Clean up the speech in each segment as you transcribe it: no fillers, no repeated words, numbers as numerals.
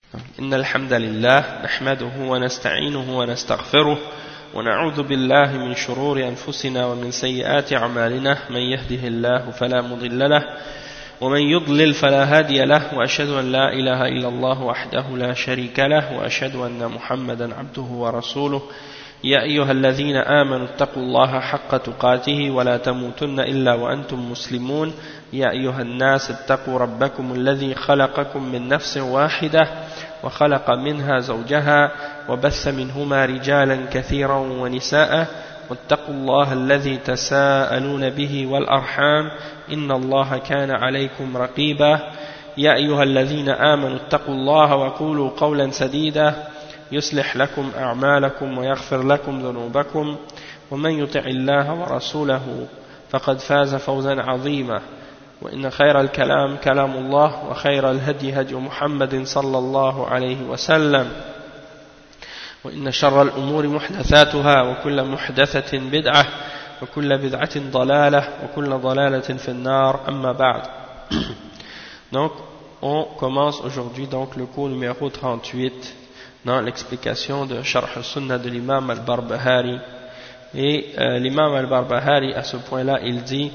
إن الحمد لله نحمده ونستعينه ونستغفره ونعوذ بالله من شرور أنفسنا ومن سيئات أعمالنا من يهده الله فلا مضل له ومن يضلل فلا هادي له وأشهد أن لا إله إلا الله وحده لا شريك له وأشهد أن محمدا عبده ورسوله يا أيها الذين آمنوا اتقوا الله حق تقاته ولا تموتن إلا وأنتم مسلمون يا أيها الناس اتقوا ربكم الذي خلقكم من نفس واحدة وخلق منها زوجها وبث منهما رجالا كثيرا ونساء واتقوا الله الذي تساءلون به والأرحام إن الله كان عليكم رقيبا يا أيها الذين آمنوا اتقوا الله وقولوا قولا سديدا يصلح لكم أعمالكم ويغفر لكم ذنوبكم ومن يطع الله ورسوله فقد فاز فوزا عظيما وإن خير الكلام كلام الله وخير الهدي هدي محمد صلى الله عليه وسلم وإن شر الأمور محدثاتها وكل محدثة بدعة وكل بدعة ضلالة وكل ضلالة في النار أما بعد. Donc on commence aujourd'hui donc le cours numéro 38 dans l'explication de Sharh al-Sunnah de l'imam al-Barbahari. Et l'imam al-Barbahari à ce point-là il dit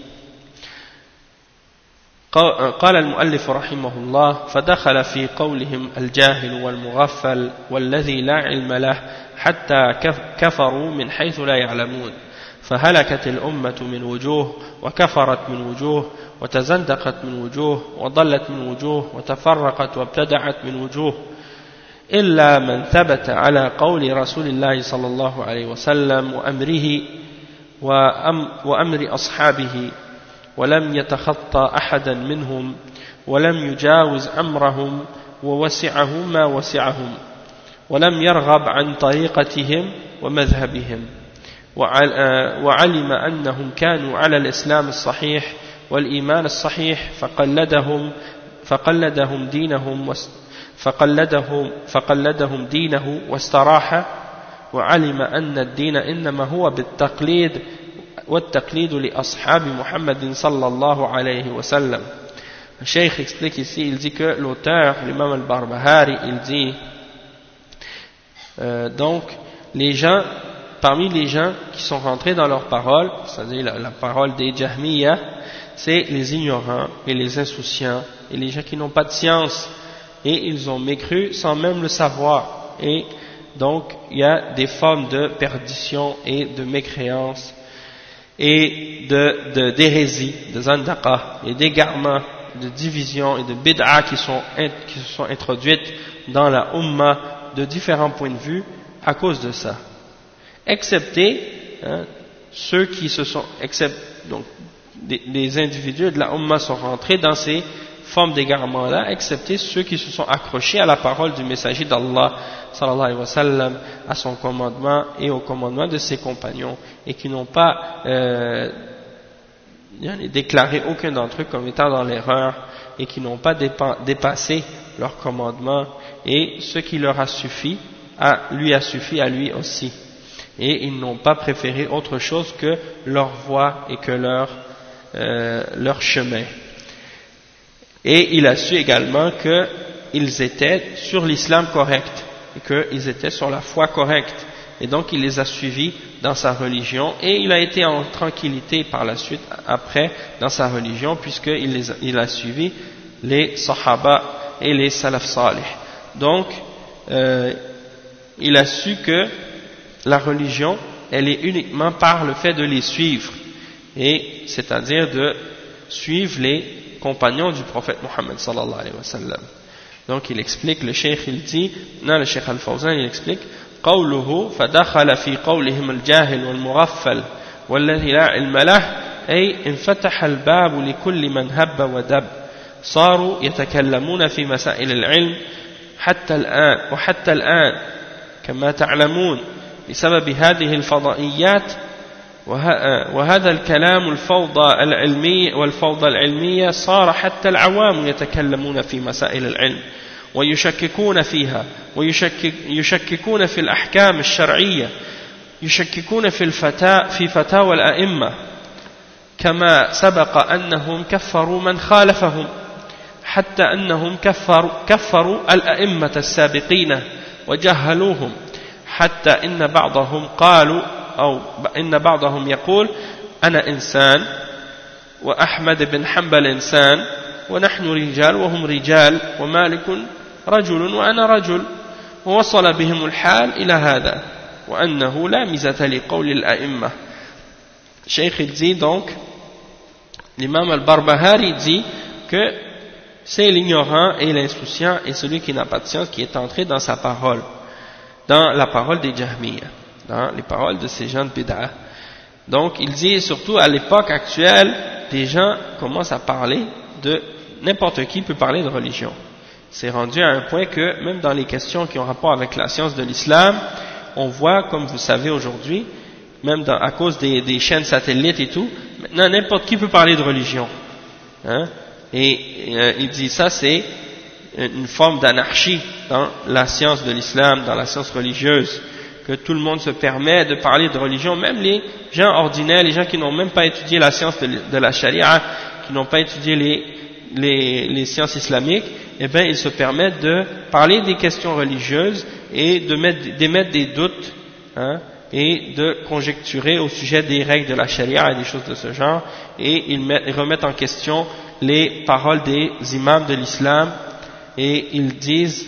قال المؤلف رحمه الله فدخل في قولهم الجاهل والمغفل والذي لا علم له حتى كفروا من حيث لا يعلمون فهلكت الأمة من وجوه وكفرت من وجوه وتزندقت من وجوه وضلت من وجوه وتفرقت وابتدعت من وجوه إلا من ثبت على قول رسول الله صلى الله عليه وسلم وأمره وأمر أصحابه ولم يتخطى أحدا منهم ولم يجاوز أمرهم ووسعه ما وسعهم ولم يرغب عن طريقتهم ومذهبهم وعلم أنهم كانوا على الإسلام الصحيح والإيمان الصحيح فقلدهم دينه واستراح وعلم أن الدين إنما هو بالتقليد والتقليد لأصحاب محمد صلى الله عليه وسلم. Le Cheikh explique ici, il dit que l'auteur, l'imam al-Barbahari, il dit donc les gens, parmi les gens qui sont rentrés dans leur parole, c'est-à-dire la parole des Jahmiyyah, c'est les ignorants et les insouciants et les gens qui n'ont pas de science et ils ont mécru sans même le savoir, et donc il y a des formes de perdition et de mécréance et d'hérésie, de zandaqa et d'égarement, de division et de bid'a qui se sont introduites dans la umma de différents points de vue à cause de ça, excepté ceux qui se sont, donc des individus de la umma sont rentrés dans ces formes d'égarement là, excepté ceux qui se sont accrochés à la parole du messager d'Allah sallallahu alayhi wa sallam, à son commandement et au commandement de ses compagnons, et qui n'ont pas déclaré aucun d'entre eux comme étant dans l'erreur, et qui n'ont pas dépassé leur commandement, et ce qui leur a suffi lui a suffi à lui aussi, et ils n'ont pas préféré autre chose que leur voie et que leur chemin. Et il a su également qu'ils étaient sur l'islam correct et qu'ils étaient sur la foi correcte, et donc il les a suivis dans sa religion, et il a été en tranquillité par la suite après dans sa religion, puisqu'il a suivi les sahaba et les salaf salih. Donc il a su que la religion elle est uniquement par le fait de les suivre, et c'est-à-dire de suivre les compagnons du prophète Mohammed sallallahu alayhi wa sallam. Donc il explique, le cheikh il dit, non, le cheikh al-Fawzan il explique قوله فدخل في قولهم الجاهل والمغفل والذي لا علم له أي انفتح الباب لكل من هب ودب صاروا يتكلمون في مسائل العلم حتى الآن كما تعلمون بسبب هذه الفضائيات وهذا الكلام والفوضى العلمية صار حتى العوام يتكلمون في مسائل العلم ويشككون فيها ويشككون في الأحكام الشرعية يشككون في فتاوى الأئمة كما سبق أنهم كفروا من خالفهم حتى أنهم كفروا الأئمة السابقين وجهلوهم حتى إن بعضهم قالوا أو إن بعضهم يقول أنا إنسان وأحمد بن حنبل إنسان ونحن رجال وهم رجال ومالك رجل وأنا رجل ووصل بهم الحال إلى هذا وأنه لا ميزة لقول الأئمة. Cheikh il dit donc, l'imam al-Barbahari dit que c'est l'ignorant et l'insouciant et celui qui n'a pas de science qui est entré dans sa parole, dans la parole des Jahmiyyah, dans les paroles de ces gens de Bid'ah. Donc il dit surtout à l'époque actuelle, des gens commencent à parler de n'importe qui peut parler de religion. C'est rendu à un point que même dans les questions qui ont rapport avec la science de l'islam, on voit, comme vous savez aujourd'hui, même à cause des chaînes satellites et tout, maintenant n'importe qui peut parler de religion. Hein? Et il dit ça c'est une forme d'anarchie dans la science de l'islam, dans la science religieuse, que tout le monde se permet de parler de religion, même les gens ordinaires, les gens qui n'ont même pas étudié la science de la charia, qui n'ont pas étudié les sciences islamiques, eh bien ils se permettent de parler des questions religieuses et d'émettre des doutes, hein, et de conjecturer au sujet des règles de la charia et des choses de ce genre, et ils remettent en question les paroles des imams de l'islam, et ils disent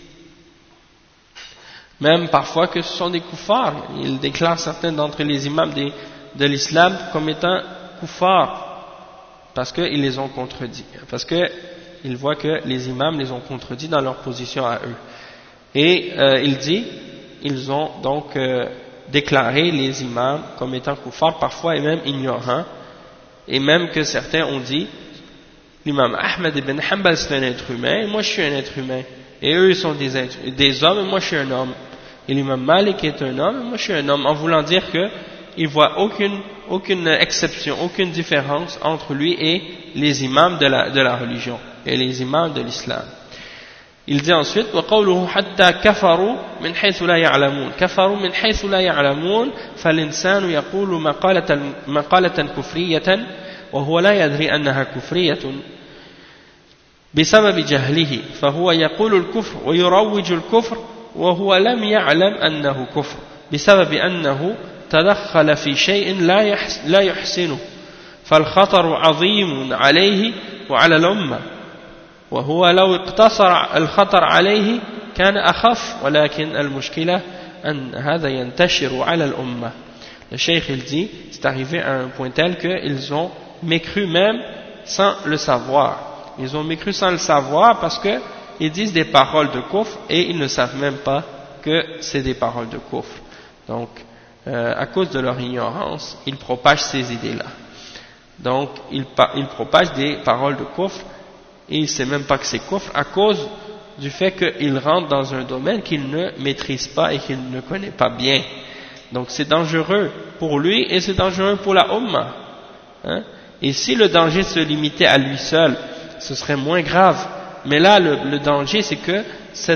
même parfois que ce sont des kuffars. Ils déclarent certains d'entre les imams de l'islam comme étant kuffars, parce qu'ils les ont contredits, parce qu'ils voient que les imams les ont contredits dans leur position à eux. Et il dit, ils ont donc déclaré les imams comme étant kuffars, parfois et même ignorants, et même que certains ont dit, l'imam Ahmed ibn Hanbal c'est un être humain, et moi je suis un être humain, et eux ils sont des hommes, et moi je suis un homme, et l'imam Malik est un homme, et moi je suis un homme, en voulant dire qu'ils ne voient aucune exception, aucune différence entre lui et les imams de la religion, et les imams de l'islam. Il dit ensuite وقوله حتى كفروا من حيث لا يعلمون كفروا من حيث لا يعلمون فالإنسان يقول مقالة كفرية وهو لا يدري أنها كفرية بسبب جهله فهو يقول الكفر ويروج الكفر وهو لم يعلم أنه كفر بسبب أنه تدخل في شيء لا يحسنه فالخطر عظيم عليه وعلى الأمة وهو لو اقتصر الخطر عليه كان أخف ولكن المشكلة أن هذا ينتشر على الأمة. Le cheikh il dit, c'est arrivé à un point tel qu'ils ont mécru même sans le savoir. Ils ont mécru sans le savoir parce qu'ils disent des paroles de kufr et ils ne savent même pas que c'est des paroles de kufr. Donc, à cause de leur ignorance, ils propagent ces idées-là. Donc, ils propagent des paroles de kufr et il ne sait même pas que c'est kufr à cause du fait qu'il rentre dans un domaine qu'il ne maîtrise pas et qu'il ne connaît pas bien. Donc c'est dangereux pour lui et c'est dangereux pour la Ummah. Hein? Et si le danger se limitait à lui seul, ce serait moins grave. Mais là, le danger, c'est que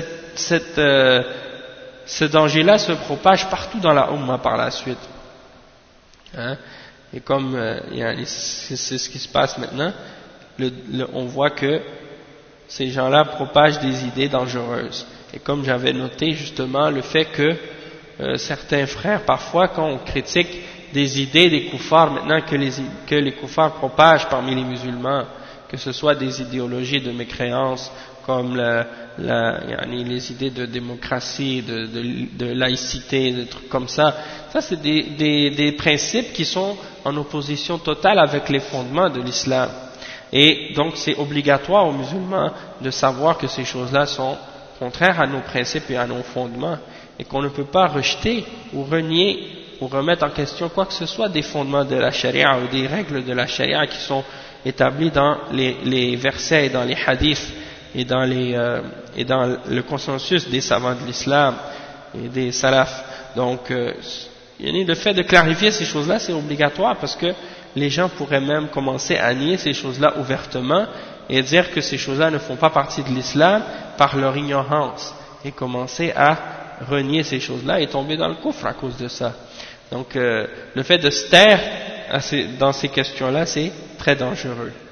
ce danger-là se propage partout dans la Ummah par la suite. Hein? Et comme c'est ce qui se passe maintenant, on voit que ces gens-là propagent des idées dangereuses. Et comme j'avais noté justement le fait que certains frères, parfois quand on critique des idées des koufars, maintenant que les koufars propagent parmi les musulmans, que ce soit des idéologies de mécréance, comme les idées de démocratie, de laïcité, des trucs comme ça c'est des principes qui sont en opposition totale avec les fondements de l'islam. Et donc c'est obligatoire aux musulmans de savoir que ces choses-là sont contraires à nos principes et à nos fondements et qu'on ne peut pas rejeter ou renier ou remettre en question quoi que ce soit des fondements de la charia ou des règles de la charia qui sont établies dans les versets et dans les hadiths et dans le consensus des savants de l'islam et des salafs. Donc le fait de clarifier ces choses-là c'est obligatoire parce que les gens pourraient même commencer à nier ces choses-là ouvertement et dire que ces choses-là ne font pas partie de l'islam par leur ignorance et commencer à renier ces choses-là et tomber dans le coufre à cause de ça. Donc le fait de se taire dans ces questions-là c'est très dangereux.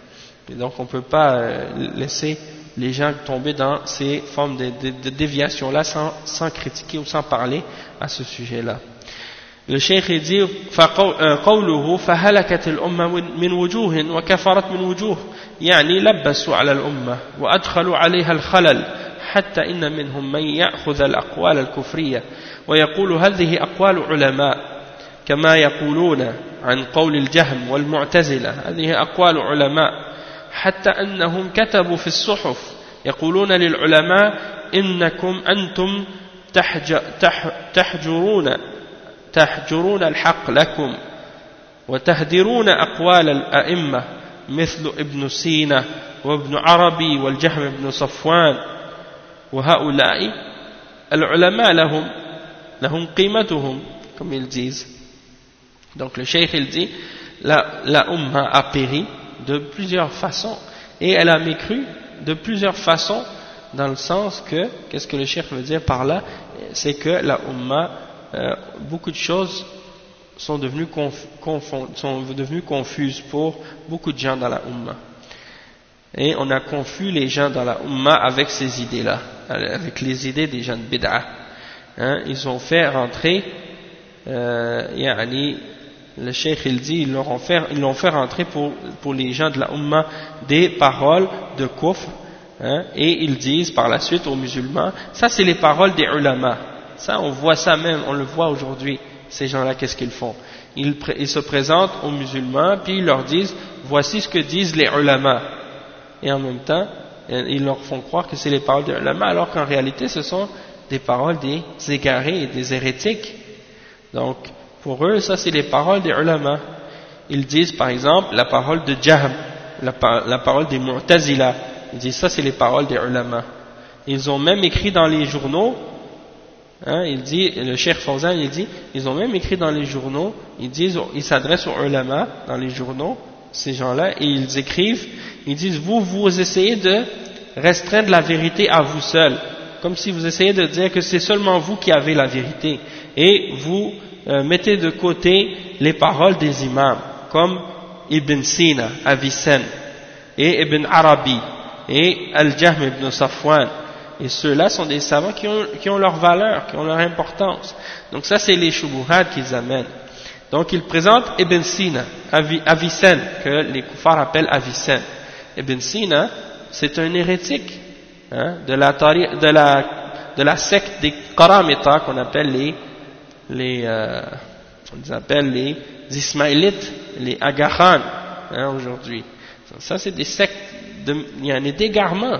Et donc on ne peut pas laisser les gens tomber dans ces formes de déviation-là sans critiquer ou sans parler à ce sujet-là. Le cheikh dit قوله فهلكت الأمة من وجوه وكفرت من وجوه يعني لبسوا على الأمة وأدخلوا عليها الخلل حتى إن منهم من يأخذ الأقوال الكفرية ويقول هذه أقوال علماء كما يقولون عن قول الجهم والمعتزلة هذه أقوال علماء حتى أنهم كتبوا في الصحف يقولون للعلماء إنكم أنتم تحجرون الحق لكم وتهدرون أقوال الأئمة مثل ابن سينا وابن عربي والجهم بن صفوان وهؤلاء العلماء لهم قيمتهم comme ils disent. Donc le cheikh il dit la umma a péri de plusieurs façons et elle a mécru de plusieurs façons dans le sens que qu'est-ce que le cheikh veut dire par là, c'est que la umma beaucoup de choses sont devenues confuses pour beaucoup de gens dans la umma. Et on a confus les gens dans la umma avec ces idées-là, avec les idées des gens de bid'a. Hein, ils ont fait rentrer, le cheikh il dit, ils l'ont fait rentrer pour les gens de la umma des paroles de kufr, hein, et ils disent par la suite aux musulmans, ça c'est les paroles des ulama. Ça, on voit ça même, on le voit aujourd'hui, ces gens-là, qu'est-ce qu'ils font? Ils se présentent aux musulmans, puis ils leur disent, voici ce que disent les ulama. Et en même temps, ils leur font croire que c'est les paroles des ulama, alors qu'en réalité, ce sont des paroles des égarés et des hérétiques. Donc, pour eux, ça c'est les paroles des ulama. Ils disent, par exemple, la parole de Jahm, la parole des Mu'tazila. Ils disent, ça c'est les paroles des ulama. Ils ont même écrit dans les journaux, hein, il dit, le Cheikh Fawzan, il dit, ils ont même écrit dans les journaux, ils s'adressent aux ulama dans les journaux, ces gens-là, et ils écrivent, ils disent, vous essayez de restreindre la vérité à vous seuls, comme si vous essayez de dire que c'est seulement vous qui avez la vérité, et vous mettez de côté les paroles des imams, comme Ibn Sina, Avicenne, et Ibn Arabi, et Al-Jahm ibn Safwan. Et ceux-là sont des savants qui ont leur valeur, qui ont leur importance. Donc ça, c'est les shubuhat qu'ils amènent. Donc ils présentent Ibn Sina, Avicenne, que les kuffars appellent Avicenne. Ibn Sina, c'est un hérétique, hein, de la secte des Karamita, qu'on appelle les Ismaélites, les Aga Khan, hein, aujourd'hui. Ça, c'est des sectes, il y a des égarements.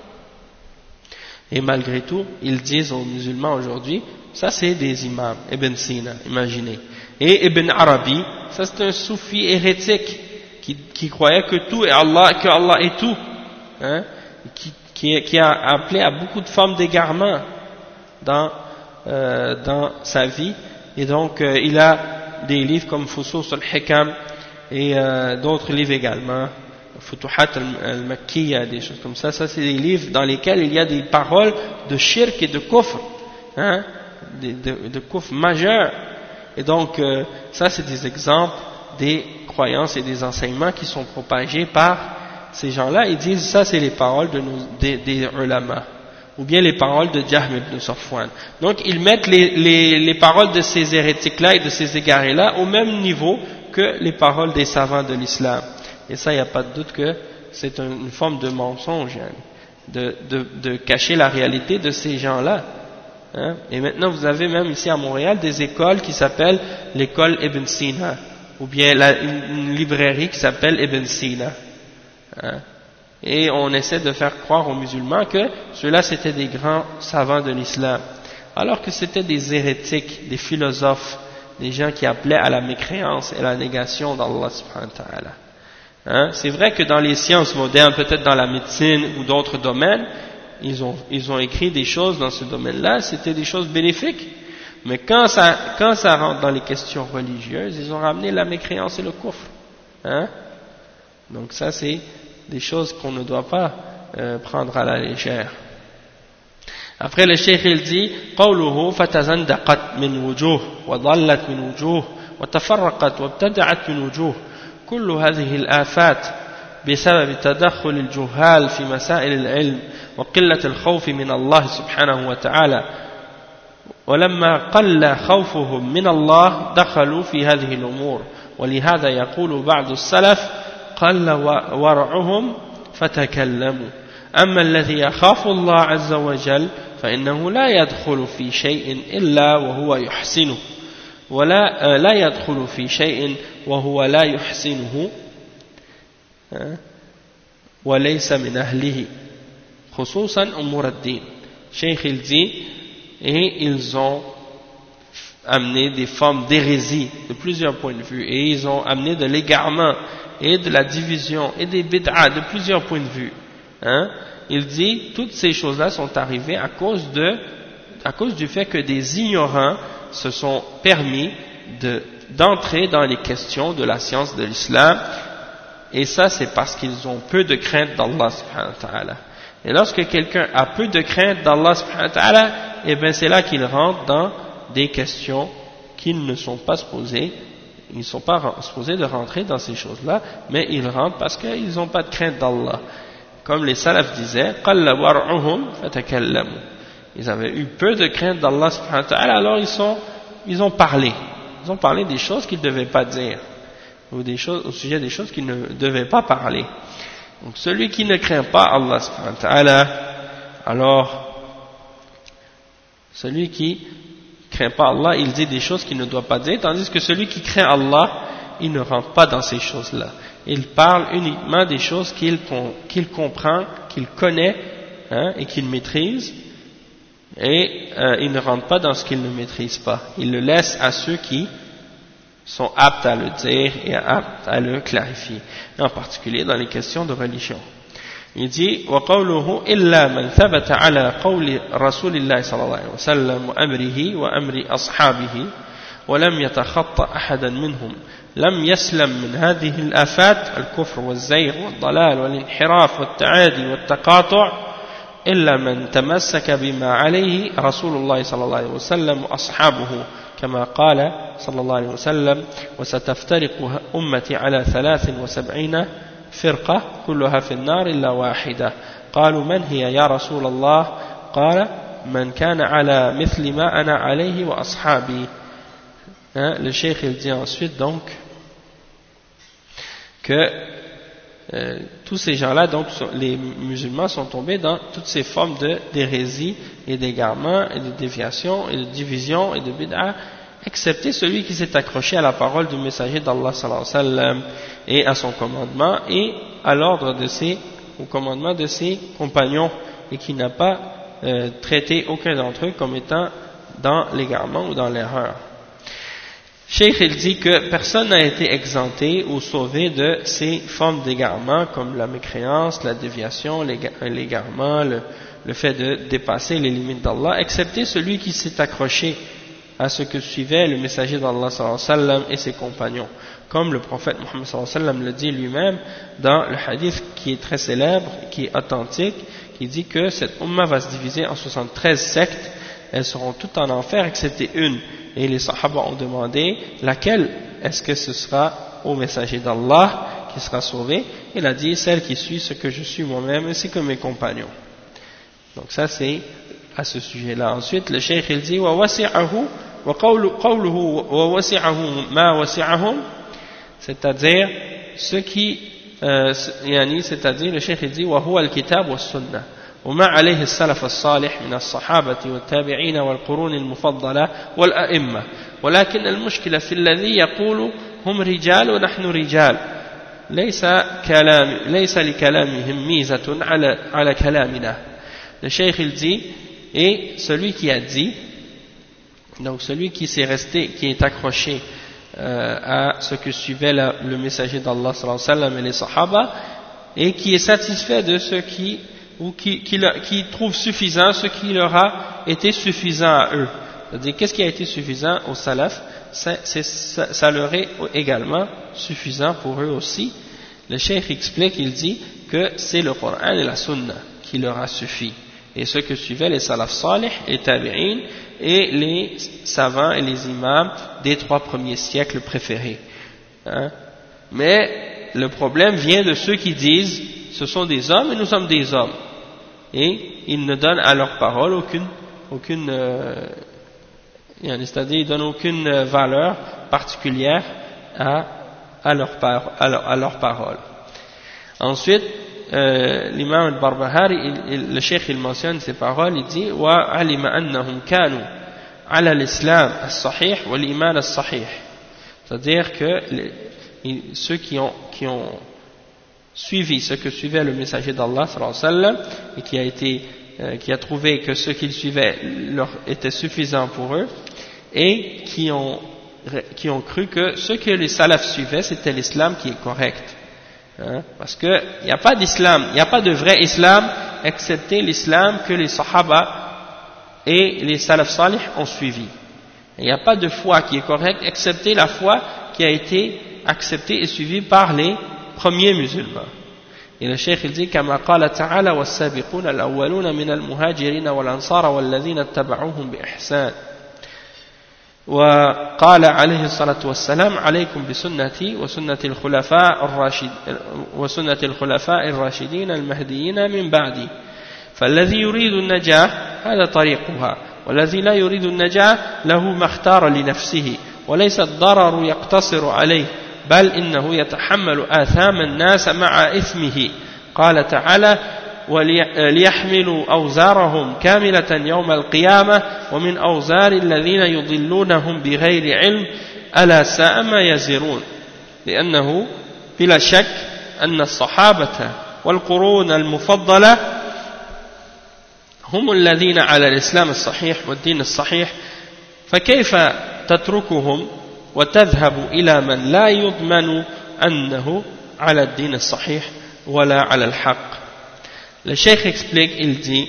Et malgré tout, ils disent aux musulmans aujourd'hui, ça c'est des imams, Ibn Sina, imaginez. Et Ibn Arabi, ça c'est un soufi hérétique, qui croyait que tout est Allah, que Allah est tout, hein, qui a appelé à beaucoup de formes d'égarement dans sa vie. Et donc, il a des livres comme Fusus al-Hikam et d'autres livres également, Futuhat al-Makkiya, des choses comme ça. Ça, c'est des livres dans lesquels il y a des paroles de shirk et de kufr, hein, de kufr majeur. Et donc, ça, c'est des exemples des croyances et des enseignements qui sont propagés par ces gens-là. Ils disent, ça, c'est les paroles des ulama, ou bien les paroles de Jahm ibn Safwan. Donc, ils mettent les paroles de ces hérétiques-là et de ces égarés-là au même niveau que les paroles des savants de l'islam. Et ça, il n'y a pas de doute que c'est une forme de mensonge, hein, de cacher la réalité de ces gens-là. Hein. Et maintenant, vous avez même ici à Montréal des écoles qui s'appellent l'école Ibn Sina, ou bien une librairie qui s'appelle Ibn Sina. Hein. Et on essaie de faire croire aux musulmans que ceux-là c'était des grands savants de l'islam, alors que c'était des hérétiques, des philosophes, des gens qui appelaient à la mécréance et à la négation d'Allah subhanahu wa ta'ala. Hein? C'est vrai que dans les sciences modernes, peut-être dans la médecine ou d'autres domaines, ils ont écrit des choses dans ce domaine-là, c'était des choses bénéfiques. Mais quand ça rentre dans les questions religieuses, ils ont ramené la mécréance et le kufr. Hein? Donc ça, c'est des choses qu'on ne doit pas prendre à la légère. Après, le cheikh il dit قوله فتزندقت من وجوه وضلت من وجوه وتفرقت وابتدعت من وجوه كل هذه الآفات بسبب تدخل الجهال في مسائل العلم وقلة الخوف من الله سبحانه وتعالى ولما قل خوفهم من الله دخلوا في هذه الأمور ولهذا يقول بعض السلف قل ورعهم فتكلموا أما الذي يخاف الله عز وجل فإنه لا يدخل في شيء إلا وهو يحسنه ولا لا يدخل في شيء وهو لا يحسنه وليس من أهله خصوصا أمور الدين. Cheikh il dit et ils ont amené des formes d'hérésie de plusieurs points de vue et ils ont amené de l'égarement et de la division et des bid'a de plusieurs points de vue. Il dit toutes ces choses-là sont arrivées à cause du fait que des ignorants se sont permis d'entrer dans les questions de la science de l'islam et ça c'est parce qu'ils ont peu de crainte d'Allah subhanahu wa ta'ala. Et lorsque quelqu'un a peu de crainte d'Allah subhanahu wa ta'ala, et bien c'est là qu'il rentre dans des questions qu'ils ne sont pas supposés, ils ne sont pas supposés de rentrer dans ces choses-là, mais ils rentrent parce qu'ils n'ont pas de crainte d'Allah. Comme les salafs disaient, قَلَّ وَرْعُهُمْ فَتَكَلَّمُوا. Ils avaient eu peu de crainte d'Allah subhanahu wa ta'ala, alors ils ont parlé. Ils ont parlé des choses qu'ils ne devaient pas dire, ou au sujet des choses qu'ils ne devaient pas parler. Donc celui qui ne craint pas Allah subhanahu wa ta'ala, alors celui qui craint pas Allah, il dit des choses qu'il ne doit pas dire, tandis que celui qui craint Allah, il ne rentre pas dans ces choses-là. Il parle uniquement des choses qu'il comprend, qu'il connaît et qu'il maîtrise, et il ne rentre pas dans ce qu'il ne maîtrise pas. Il le laisse à ceux qui sont aptes à le dire et aptes à le clarifier, en particulier dans les questions de religion. Il dit وقوله إلا من ثبت على قول رسول الله صلى الله عليه وسلم وأمره وأمر أصحابه ولم يتخطى أحدا منهم لم يسلم من هذه الآفات الكفر والزيغ والضلال والانحراف والتعادي والتقاطع إلا من تمسك بما عليه رسول الله صلى الله عليه وسلم وأصحابه كما قال صلى الله عليه وسلم وستفترق أمتي على 73 فرقة كلها في النار إلا واحدة قالوا من هي يا رسول الله قال من كان على مثل ما أنا عليه وأصحابي. Le cheikh il dit ensuite donc que tous ces gens-là, donc les musulmans sont tombés dans toutes ces formes d'hérésie et d'égarement et de déviation et de division et de bid'a, excepté celui qui s'est accroché à la parole du messager d'Allah sallallahu alayhi wa sallam et à son commandement et à l'ordre au commandement de ses compagnons et qui n'a pas traité aucun d'entre eux comme étant dans l'égarement ou dans l'erreur. Cheikh il dit que personne n'a été exempté ou sauvé de ces formes d'égarement comme la mécréance, la déviation, l'égarement, le fait de dépasser les limites d'Allah, excepté celui qui s'est accroché à ce que suivait le messager d'Allah sallallahu alayhi wa sallam et ses compagnons, comme le prophète Muhammad sallallahu alayhi wa sallam le dit lui-même dans le hadith qui est très célèbre, qui est authentique, qui dit que cette umma va se diviser en 73 sectes, elles seront toutes en enfer excepté une. Et les sahaba ont demandé laquelle est-ce que ce sera au messager d'Allah qui sera sauvé. Il a dit celle qui suit ce que je suis moi-même ainsi que mes compagnons. Donc ça c'est à ce sujet-là. Ensuite le cheikh il dit وَوَسِعَهُ وَقَوْلُهُ وَوَسِعَهُ مَا وَسِعَهُمْ, c'est-à-dire ce qui c'est-à-dire le cheikh il dit وَهُوَ الْكِتَابُ وَالسُّنَّةِ وما عليه السلف الصالح من الصحابة والتابعين والقرون المفضلة والأئمة ولكن المشكلة في الذي يقول هم رجال ونحن رجال ليس لكلامهم ميزة على كلامنا. Le cheikh il dit et celui qui a dit, donc celui qui est accroché à ce que suivait le messager d'Allah sallallahu alayhi wa sallam et les sahaba et qui est satisfait de ce qui trouve suffisant ce qui leur a été suffisant à eux. C'est-à-dire, qu'est-ce qui a été suffisant aux salaf, ça leur est également suffisant pour eux aussi. Le cheikh explique, il dit que c'est le Coran et la Sunna qui leur a suffi. Et ce que suivaient les salaf salih, les tabi'in et les savants et les imams des 3 premiers siècles préférés. Mais le problème vient de ceux qui disent ce sont des hommes et nous sommes des hommes, et ils ne donnent à leur parole c'est-à-dire ils donnent aucune valeur particulière à leur parole. Ensuite, l'imam al-Barbahari, le cheikh, il mentionne ces paroles, il dit wa alima annahum kanu ala l'islam as-sahih wal iman as-sahih, c'est-à-dire que ceux qui ont suivi ce que suivait le messager d'Allah sallallahu alayhi wa sallam, et qui a trouvé que ce qu'ils suivaient leur était suffisant pour eux, et qui ont cru que ce que les salafs suivaient c'était l'islam qui est correct, parce que il n'y a pas d'islam, il n'y a pas de vrai islam excepté l'islam que les sahaba et les salaf salih ont suivi. Il n'y a pas de foi qui est correcte excepté la foi qui a été acceptée et suivie par les premiers musulmans. Et le cheikh il dit كما قال تعالى والسابقون الأولون من المهاجرين والأنصار والذين اتبعوهم بإحسان وقال عليه الصلاة والسلام عليكم بسنتي وسنة الخلفاء الراشدين المهديين من بعدي فالذي يريد النجاة هذا طريقها والذي لا يريد النجاة له ما اختار لنفسه وليس الضرر يقتصر عليه بل إنه يتحمل آثام الناس مع إثمه قال تعالى وليحملوا أوزارهم كاملة يوم القيامة ومن أوزار الذين يضلونهم بغير علم ألا ساء ما يزرون لأنه بلا شك أن الصحابة والقرون المفضلة هم الذين على الإسلام الصحيح والدين الصحيح فكيف تتركهم وتذهب إلى من لا يضمن أنه على الدين الصحيح ولا على الحق. Le cheikh explique, il dit,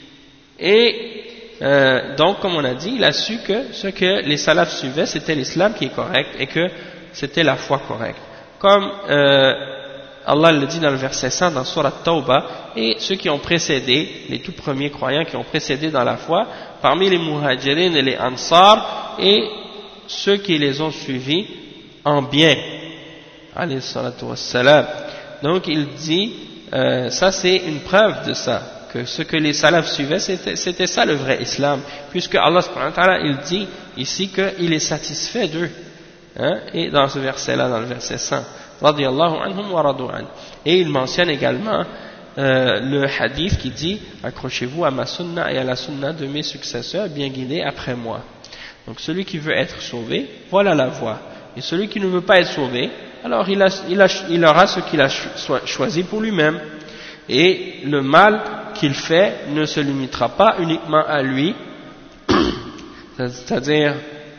donc comme on a dit, il a su que ce que les salafs suivaient c'était l'islam qui est correct et que c'était la foi correcte. Comme Allah le dit dans le verset 100 dans Surat Tawbah, et ceux qui ont précédé, les tout premiers croyants qui ont précédé dans la foi, parmi les muhajirin et les ansar, et ceux qui les ont suivis en bien. Alayhi salatu wassalam. Donc il dit, ça c'est une preuve de ça, que ce que les salafs suivaient c'était ça le vrai islam, puisque Allah subhanahu wa ta'ala il dit ici qu'il est satisfait d'eux, et dans ce verset là, dans le verset 100, radiyallahu anhum wa radu an. Et il mentionne également le hadith qui dit accrochez-vous à ma sunna et à la sunna de mes successeurs bien guidés après moi. Donc celui qui veut être sauvé, voilà la voie, et celui qui ne veut pas être sauvé, alors il aura ce qu'il a choisi pour lui-même, et le mal qu'il fait ne se limitera pas uniquement à lui, c'est-à-dire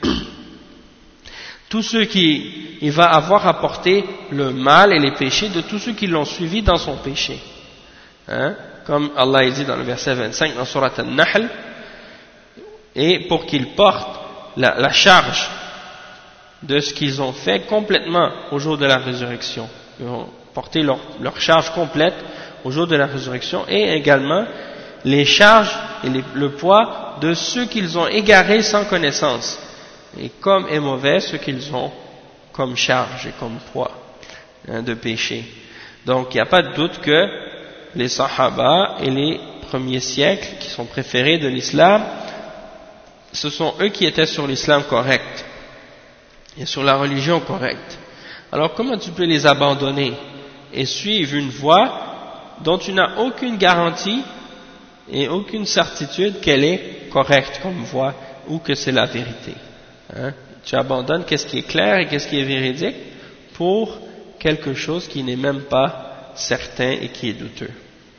tous ceux il va avoir à porter le mal et les péchés de tous ceux qui l'ont suivi dans son péché, comme Allah dit dans le verset 25 dans Surat An-Nahl, et pour qu'ils portent la charge de ce qu'ils ont fait complètement au jour de la résurrection. Ils vont porter leur charge complète au jour de la résurrection, et également les charges et le poids de ceux qu'ils ont égarés sans connaissance, et comme est mauvais ce qu'ils ont comme charge et comme poids de péché. Donc il n'y a pas de doute que les Sahaba et les premiers siècles qui sont préférés de l'islam, ce sont eux qui étaient sur l'islam correct et sur la religion correcte. Alors comment tu peux les abandonner et suivre une voie dont tu n'as aucune garantie et aucune certitude qu'elle est correcte comme voie ou que c'est la vérité, Tu abandonnes qu'est-ce qui est clair et qu'est-ce qui est véridique pour quelque chose qui n'est même pas certain et qui est douteux.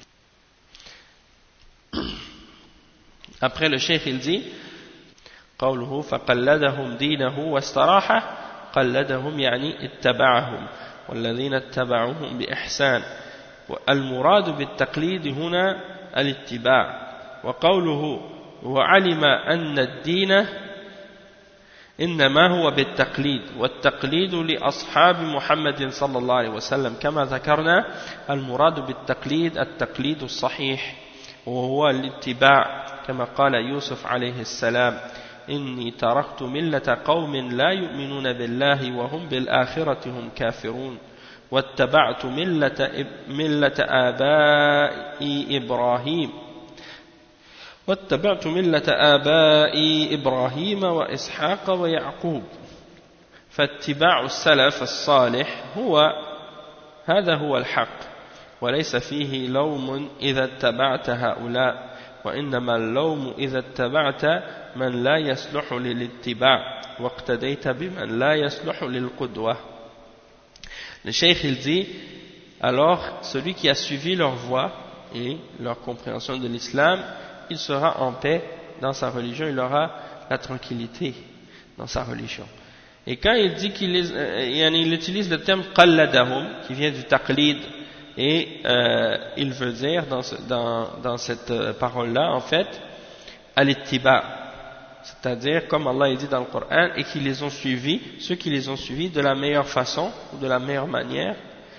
Après le cheikh il dit قوله فقلدهم دينه واستراحه قلدهم يعني اتبعهم والذين اتبعوهم بإحسان والمراد بالتقليد هنا الاتباع وقوله وعلم أن الدين إنما هو بالتقليد والتقليد لأصحاب محمد صلى الله عليه وسلم كما ذكرنا المراد بالتقليد التقليد الصحيح وهو الاتباع كما قال يوسف عليه السلام إني تركت ملة قوم لا يؤمنون بالله وهم بالآخرة هم كافرون واتبعت ملة آبائي إبراهيم واتبعت ملة آبائي إبراهيم وإسحاق ويعقوب فاتباع السلف الصالح هذا هو الحق وليس فيه لوم إذا اتبعت هؤلاء وإنما اللوم إذا اتبعت من لا يصلح للاتباع واقتديت بمن لا يصلح للقدوة. Le cheikh il dit, alors celui qui a suivi leur voie et leur compréhension de l'islam, il sera en paix dans sa religion, il aura la tranquillité dans sa religion. Et quand il dit il utilise le terme qalladahum, qui vient du taqlid, et il veut dire dans cette parole-là, en fait, al-ittiba, c'est-à-dire comme Allah dit dans le Coran, et qui les ont suivis, ceux qui les ont suivis de la meilleure façon, ou de la meilleure manière,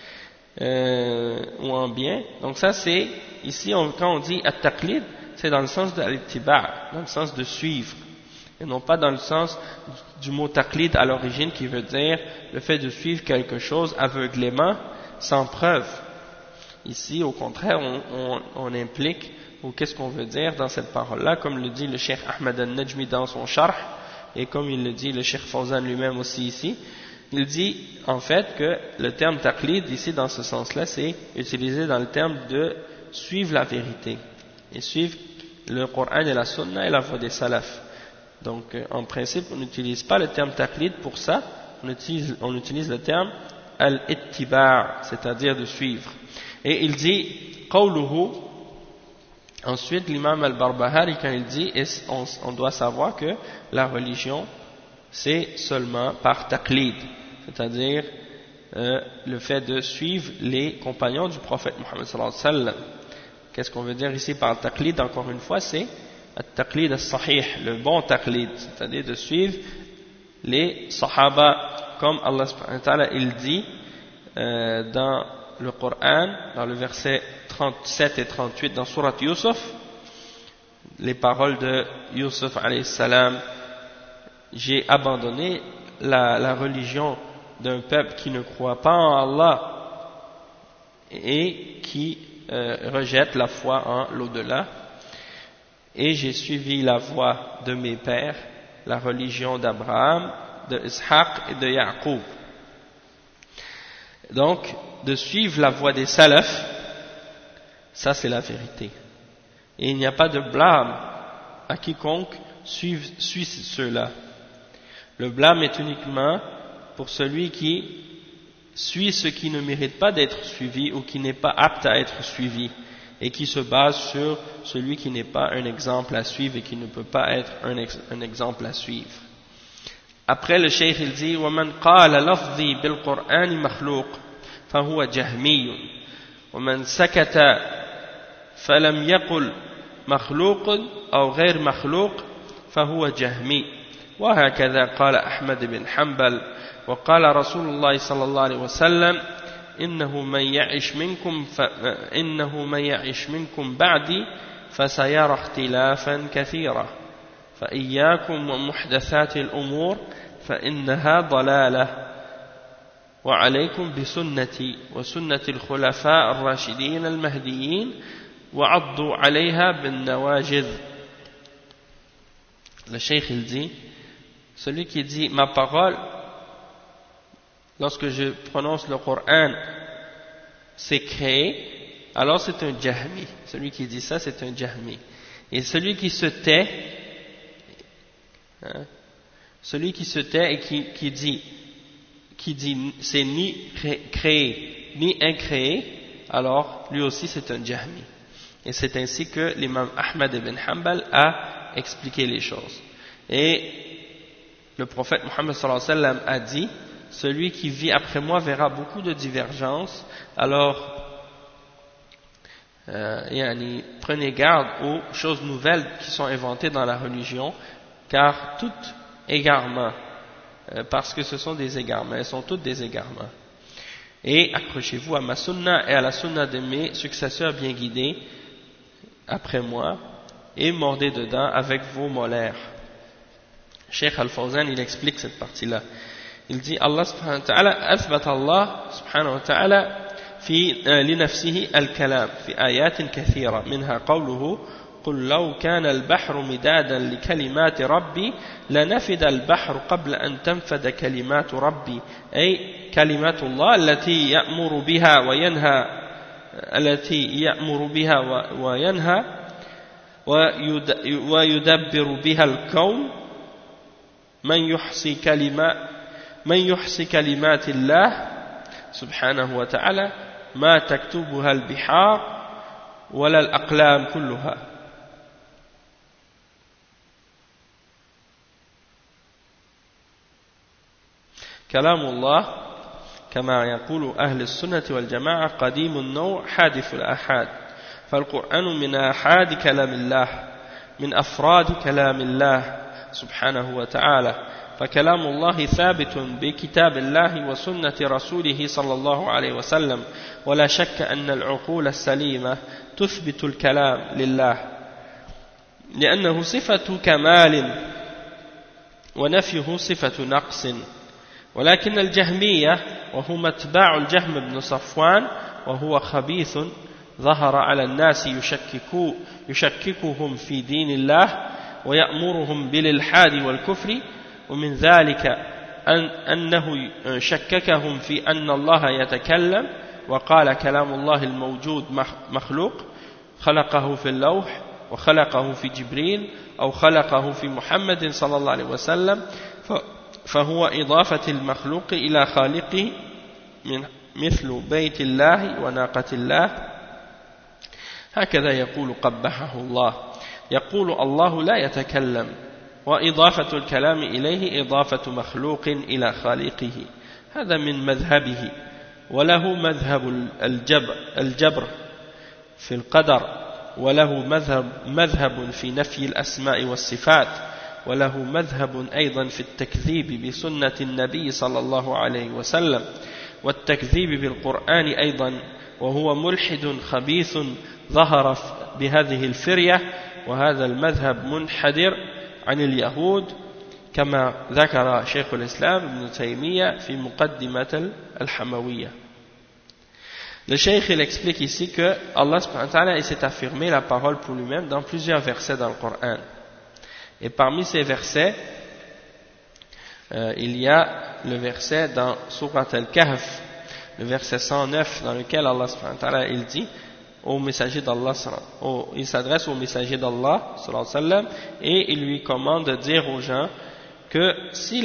ou en bien. Donc ça c'est, ici quand on dit at-taqlid, c'est dans le sens de al-ittiba, dans le sens de suivre, et non pas dans le sens du mot taqlid à l'origine qui veut dire le fait de suivre quelque chose aveuglément, sans preuve. Ici, au contraire, on implique, ou qu'est-ce qu'on veut dire dans cette parole-là, comme le dit le Cheikh Ahmed al-Najmi dans son Sharh, et comme il le dit le Cheikh Fawzan lui-même aussi ici, il dit en fait que le terme taqlid ici dans ce sens-là, c'est utilisé dans le terme de suivre la vérité, et suivre le Coran et la Sunna et la voie des salafs. Donc en principe, on n'utilise pas le terme taqlid pour ça, on utilise le terme al-ittiba', c'est-à-dire de suivre. Et il dit, qawluhu, ensuite l'imam al-Barbahari, quand il dit, on doit savoir que la religion, c'est seulement par taqlid, c'est-à-dire le fait de suivre les compagnons du prophète Muhammad sallallahu alayhi wa sallam. Qu'est-ce qu'on veut dire ici par taqlid? Encore une fois, c'est at-taqlid as-sahih, le bon taqlid, c'est-à-dire de suivre les sahaba, comme Allah subhanahu wa ta'ala, il dit dans le Coran, dans le verset 37 et 38 dans Surat Yusuf, les paroles de Yusuf alayhi salam, j'ai abandonné la religion d'un peuple qui ne croit pas en Allah et qui rejette la foi en l'au-delà, et j'ai suivi la voie de mes pères, la religion d'Abraham, de Ishaq et de Yaqub. Donc, de suivre la voie des salafs, ça c'est la vérité. Et il n'y a pas de blâme à quiconque suit ceux-là. Le blâme est uniquement pour celui qui suit ce qui ne mérite pas d'être suivi ou qui n'est pas apte à être suivi et qui se base sur celui qui n'est pas un exemple à suivre et qui ne peut pas être un exemple à suivre. Après le cheikh il dit وَمَنْ قَالَ لَفْظِي بِالْقُرْآنِ مَخْلُوقٌ فهو جهمي ومن سكت فلم يقل مخلوق أو غير مخلوق فهو جهمي وهكذا قال أحمد بن حنبل وقال رسول الله صلى الله عليه وسلم إنه من يعش منكم بعدي فسيرى اختلافا كثيرا فإياكم ومحدثات الأمور فإنها ضلالة وعليكم بسنتي وسنة الخلفاء الراشدين المهديين وعضوا عليها بالنواجذ. Le cheikh il dit, celui qui dit ma parole lorsque je prononce le Coran c'est créé, alors c'est un jahmi. Celui qui dit ça c'est un jahmi. Et celui qui se tait, celui qui se tait et qui dit c'est ni créé ni incréé, alors lui aussi c'est un jahmi. Et c'est ainsi que l'imam Ahmad ibn Hanbal a expliqué les choses. Et le prophète Muhammad sallallahu alayhi wa sallam a dit, celui qui vit après moi verra beaucoup de divergences, alors prenez garde aux choses nouvelles qui sont inventées dans la religion, car tout égarement, parce que ce sont des égarements, elles sont toutes des égarements. Et accrochez-vous à ma sunna et à la sunna de mes successeurs bien guidés après moi, et mordez dedans avec vos molaires. Cheikh Al-Fawzan il explique cette partie-là. Il dit Allah subhanahu wa ta'ala أثبت الله سبحانه وتعالى في لنفسه الكلام في آيات كثيرة منها قوله قل لو كان البحر مدادا لكلمات ربي لنفد البحر قبل أن تنفد كلمات ربي أي كلمات الله التي يأمر بها وينهى ويدبر بها الكون من يحصي كلمات الله سبحانه وتعالى ما تكتبها البحار ولا الأقلام كلها. كلام الله كما يقول أهل السنة والجماعة قديم النوع حادث الآحاد، فالقرآن من آحاد كلام الله من أفراد كلام الله سبحانه وتعالى، فكلام الله ثابت بكتاب الله وسنة رسوله صلى الله عليه وسلم، ولا شك أن العقول السليمة تثبت الكلام لله لأنه صفة كمال ونفيه صفة نقص. ولكن الجهمية وهو متباع الجهم بن صفوان وهو خبيث ظهر على الناس يشككهم في دين الله ويأمرهم بالإلحاد والكفر، ومن ذلك أنه شككهم في أن الله يتكلم وقال كلام الله الموجود مخلوق، خلقه في اللوح وخلقه في جبريل أو خلقه في محمد صلى الله عليه وسلم، فهو إضافة المخلوق إلى خالقه مثل بيت الله وناقة الله. هكذا يقول قبحه الله، يقول الله لا يتكلم، وإضافة الكلام إليه إضافة مخلوق إلى خالقه، هذا من مذهبه. وله مذهب الجبر في القدر، وله مذهب في نفي الأسماء والصفات، وله مذهب أيضا في التكذيب بسنة النبي صلى الله عليه وسلم والتكذيب بالقرآن أيضا، وهو ملحد خبيث ظهر بهذه الفرية، وهذا المذهب منحدر عن اليهود كما ذكر شيخ الإسلام ابن تيمية في مقدمة الحموية. Le Cheikh il explique ici que Allah subhanahu wa ta'ala s'est affirmé la parole pour lui-même dans plusieurs versets dans le Coran. Et parmi ces versets, il y a le verset dans Surat Al-Kahf, le verset 109, dans lequel Allah subhanahu wa ta'ala il dit au messager d'Allah, il s'adresse au messager d'Allah et il lui commande de dire aux gens que si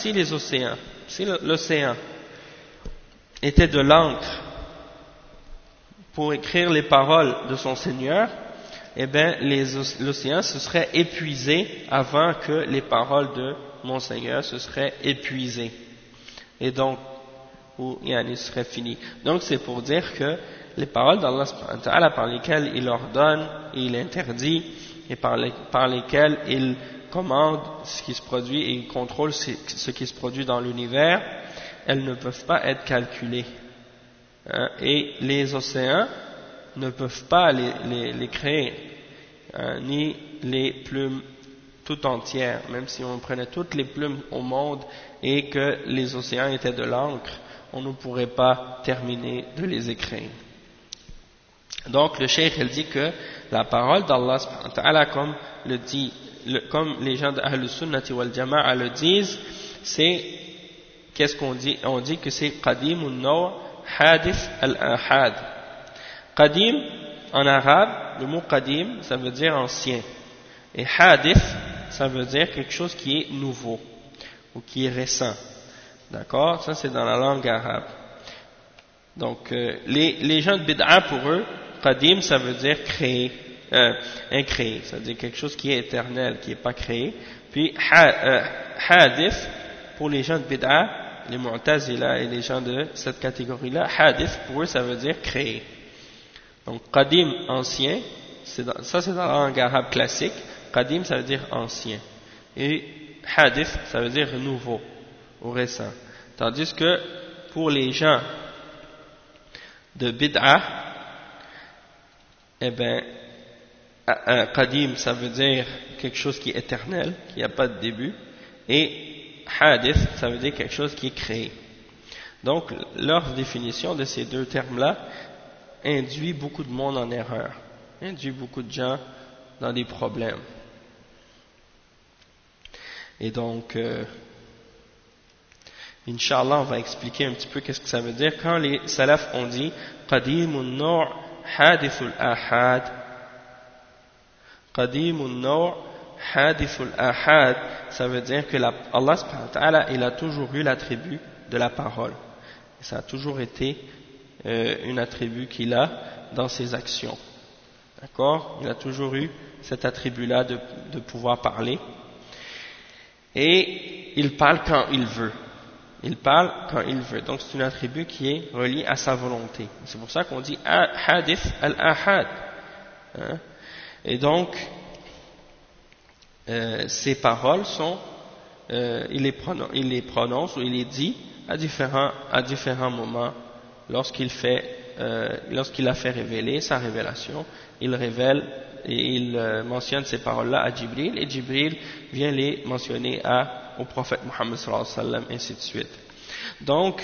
l'océan était de l'encre pour écrire les paroles de son Seigneur, eh bien l'océan se serait épuisé avant que les paroles de mon Seigneur se seraient épuisées, et donc il serait fini. Donc c'est pour dire que les paroles d'Allah par lesquelles il ordonne et il interdit, et par lesquelles il commande ce qui se produit et il contrôle ce qui se produit dans l'univers, elles ne peuvent pas être calculées. Et les océans ne peuvent pas les créer, ni les plumes tout entières, même si on prenait toutes les plumes au monde et que les océans étaient de l'encre, on ne pourrait pas terminer de les écrire. Donc le cheikh il dit que la parole d'Allah comme les gens de Ahl Sunnati wal Jama'a le disent, c'est, qu'est-ce qu'on dit? On dit que c'est Qadim un-Naw' Hadith al-Ahad. Qadim en arabe, le mot Qadim ça veut dire ancien, et Hadith ça veut dire quelque chose qui est nouveau ou qui est récent. D'accord? Ça c'est dans la langue arabe. Donc les gens de Bid'a, pour eux, Qadim ça veut dire créé, incréé, ça veut dire quelque chose qui est éternel, qui n'est pas créé. Puis Hadith, pour les gens de Bid'a, les Mu'tazila et les gens de cette catégorie-là, Hadith pour eux ça veut dire créé. Donc Qadim, ancien, ça c'est dans la langue arabe classique. Qadim ça veut dire ancien, et Hadith ça veut dire nouveau ou récent. Tandis que pour les gens de Bid'a, eh bien Qadim ça veut dire quelque chose qui est éternel, qui n'a pas de début, et hadith, ça veut dire quelque chose qui est créé. Donc leur définition de ces deux termes-là induit beaucoup de monde en erreur, induit beaucoup de gens dans des problèmes. Et donc, Inch'Allah, on va expliquer un petit peu qu'est-ce que ça veut dire. Quand les salafs ont dit Qadimun Naw' Hadithul Ahad, Qadimun Naw' Hadithul Ahad, ça veut dire que Allah subhanahu wa ta'ala, il a toujours eu l'attribut de la parole. Et ça a toujours été un attribut qu'il a dans ses actions. D'accord? Il a toujours eu cet attribut-là de pouvoir parler. Et il parle quand il veut. Il parle quand il veut. Donc c'est un attribut qui est relié à sa volonté. C'est pour ça qu'on dit hadith al-ahad. Hein? Et donc, ces paroles sont, il les prononce ou il les dit à différents moments. Lorsqu'il a fait révéler sa révélation, il révèle et il mentionne ces paroles-là à Jibril, et Jibril vient les mentionner au prophète Muhammad sallallahu alayhi wa sallam, ainsi de suite. Donc,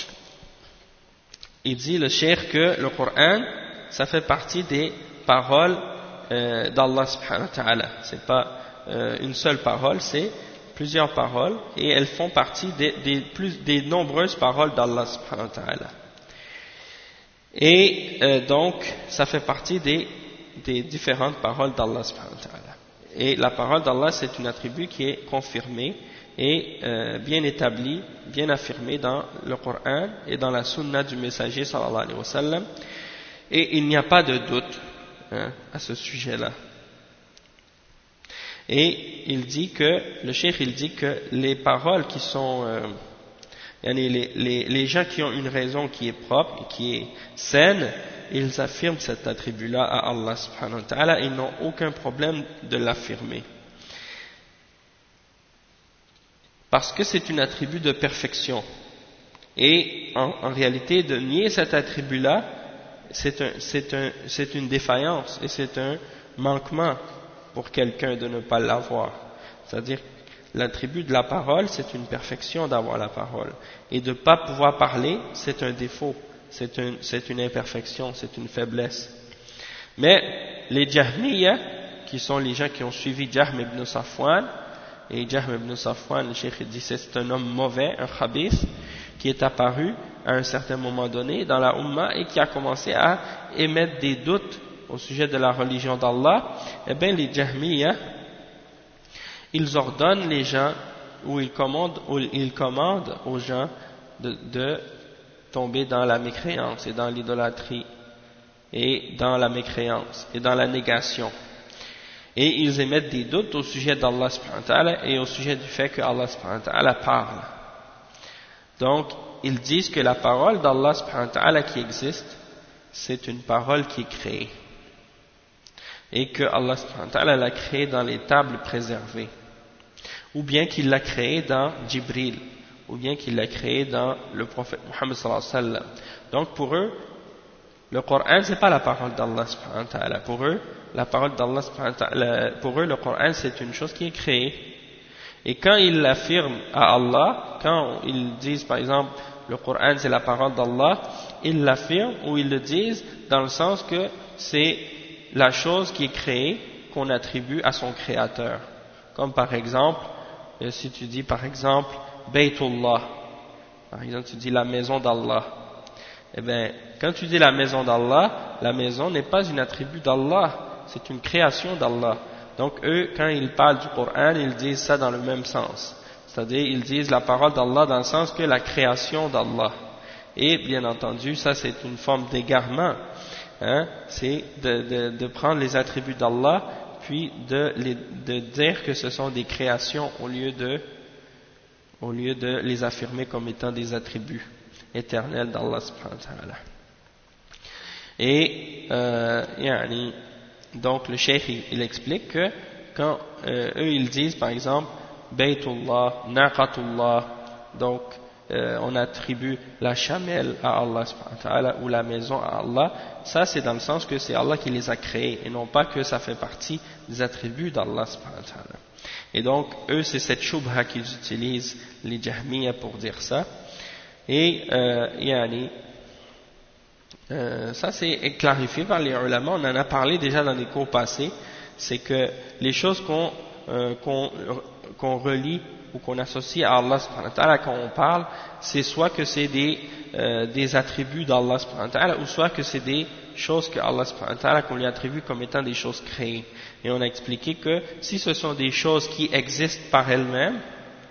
il dit le cheikh que le Coran, ça fait partie des paroles d'Allah subhanahu wa ta'ala. C'est pas une seule parole, c'est plusieurs paroles, et elles font partie des nombreuses paroles d'Allah subhanahu wa ta'ala. Et donc, ça fait partie des différentes paroles d'Allah subhanahu wa ta'ala. Et la parole d'Allah, c'est un attribut qui est confirmé et bien établi, bien affirmé dans le Coran et dans la sunna du messager sallallahu alayhi wa sallam. Et il n'y a pas de doute à ce sujet-là. Et le cheikh il dit que les paroles qui sont les gens qui ont une raison qui est propre et qui est saine, ils affirment cet attribut-là à Allah subhanahu wa ta'ala, ils n'ont aucun problème de l'affirmer. Parce que c'est un attribut de perfection. Et en réalité, de nier cet attribut-là, c'est une défaillance et c'est un manquement pour quelqu'un de ne pas l'avoir. C'est-à-dire, l'attribut de la parole, c'est une perfection d'avoir la parole. Et de ne pas pouvoir parler, c'est un défaut, c'est une imperfection, c'est une faiblesse. Mais les Jahmiyyah, qui sont les gens qui ont suivi Jahm ibn Safwan, et Jahm ibn Safwan, le cheikh dit c'est un homme mauvais, un khabith, qui est apparu à un certain moment donné dans la Ummah et qui a commencé à émettre des doutes au sujet de la religion d'Allah. Eh bien les Jahmiyyah, ils ordonnent les gens, ou ils commandent aux gens de tomber dans la mécréance et dans l'idolâtrie et dans la mécréance et dans la négation. Et ils émettent des doutes au sujet d'Allah subhanahu wa ta'ala et au sujet du fait que Allah subhanahu wa ta'ala parle. Donc, ils disent que la parole d'Allah subhanahu wa ta'ala qui existe, c'est une parole qui est créée. Et que Allah subhanahu wa ta'ala l'a créée dans les tables préservées. Ou bien qu'il l'a créée dans Jibril. Ou bien qu'il l'a créée dans le prophète Muhammad sallallahu alayhi wa sallam. Donc pour eux, le Coran c'est pas la parole d'Allah subhanahu wa ta'ala. Pour eux, la parole d'Allah subhanahu wa ta'ala, pour eux le Coran c'est une chose qui est créée. Et quand ils l'affirment à Allah, quand ils disent par exemple le Coran c'est la parole d'Allah, ils l'affirment ou ils le disent dans le sens que c'est la chose qui est créée qu'on attribue à son créateur. Comme par exemple, si tu dis par exemple Baytullah, par exemple tu dis la maison d'Allah, eh bien quand tu dis la maison d'Allah, la maison n'est pas une attribut d'Allah, c'est une création d'Allah. Donc eux, quand ils parlent du Coran, ils disent ça dans le même sens. C'est-à-dire, ils disent la parole d'Allah dans le sens que la création d'Allah. Et bien entendu, ça c'est une forme d'égarement. C'est de prendre les attributs d'Allah, puis de dire que ce sont des créations au lieu de les affirmer comme étant des attributs éternels d'Allah subhanahu wa ta'ala. Et donc le cheikh il explique que quand eux ils disent par exemple Baytullah, Naqatullah, donc on attribue la chamelle à Allah subhanahu wa ta'ala ou la maison à Allah, ça c'est dans le sens que c'est Allah qui les a créés et non pas que ça fait partie des attributs d'Allah subhanahu wa ta'ala. Et donc, eux, c'est cette shubha qu'ils utilisent, les Jahmiya, pour dire ça. Et, ça c'est clarifié par les ulama, on en a parlé déjà dans les cours passés, c'est que les choses qu'on relie ou qu'on associe à Allah subhanahu wa ta'ala quand on parle, c'est soit que c'est des attributs d'Allah subhanahu wa ta'ala, ou soit que c'est des choses que Allah subhanahu wa ta'ala qu'on lui attribue comme étant des choses créées. Et on a expliqué que si ce sont des choses qui existent par elles-mêmes,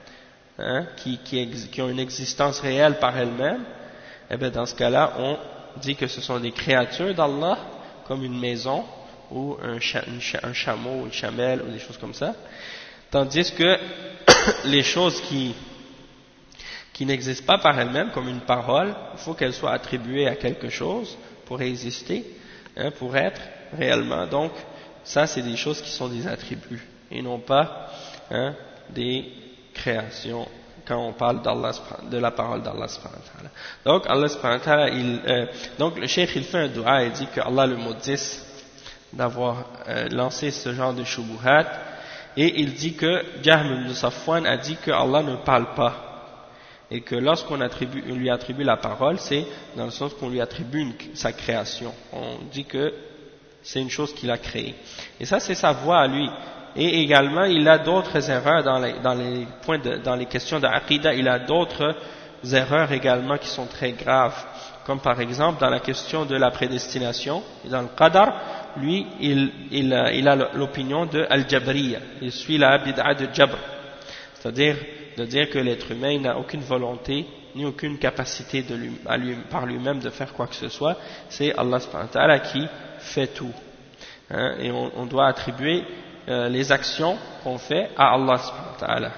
qui ont une existence réelle par elles-mêmes, eh bien dans ce cas-là, on dit que ce sont des créatures d'Allah, comme une maison, ou un chameau, une chamelle, ou des choses comme ça. Tandis que les choses qui n'existent pas par elles-mêmes, comme une parole, il faut qu'elles soient attribuées à quelque chose pour exister, pour être réellement. Donc, ça, c'est des choses qui sont des attributs, et non pas des créations, quand on parle d'Allah, de la parole d'Allah subhanahu wa ta'ala. Donc, Allah subhanahu wa ta'ala, donc le cheikh il fait un dua et dit que Allah le maudisse d'avoir lancé ce genre de shubuhat, et il dit que Jahm ibn Safwan a dit que Allah ne parle pas, et que lorsqu'on lui attribue la parole, c'est dans le sens qu'on lui attribue sa création. On dit que c'est une chose qu'il a créée. Et ça, c'est sa voix à lui. Et également, il a d'autres erreurs dans les questions d'Aqidah, il a d'autres erreurs également qui sont très graves. Comme par exemple, dans la question de la prédestination, dans le Qadar, lui, il a l'opinion de Al-Jabriya. Il suit la bid'a de Jabr. C'est-à-dire de dire que l'être humain n'a aucune volonté, ni aucune capacité par lui-même de faire quoi que ce soit. C'est Allah subhanahu wa ta'ala qui fait tout. Et on doit attribuer les actions qu'on fait à Allah subhanahu wa ta'ala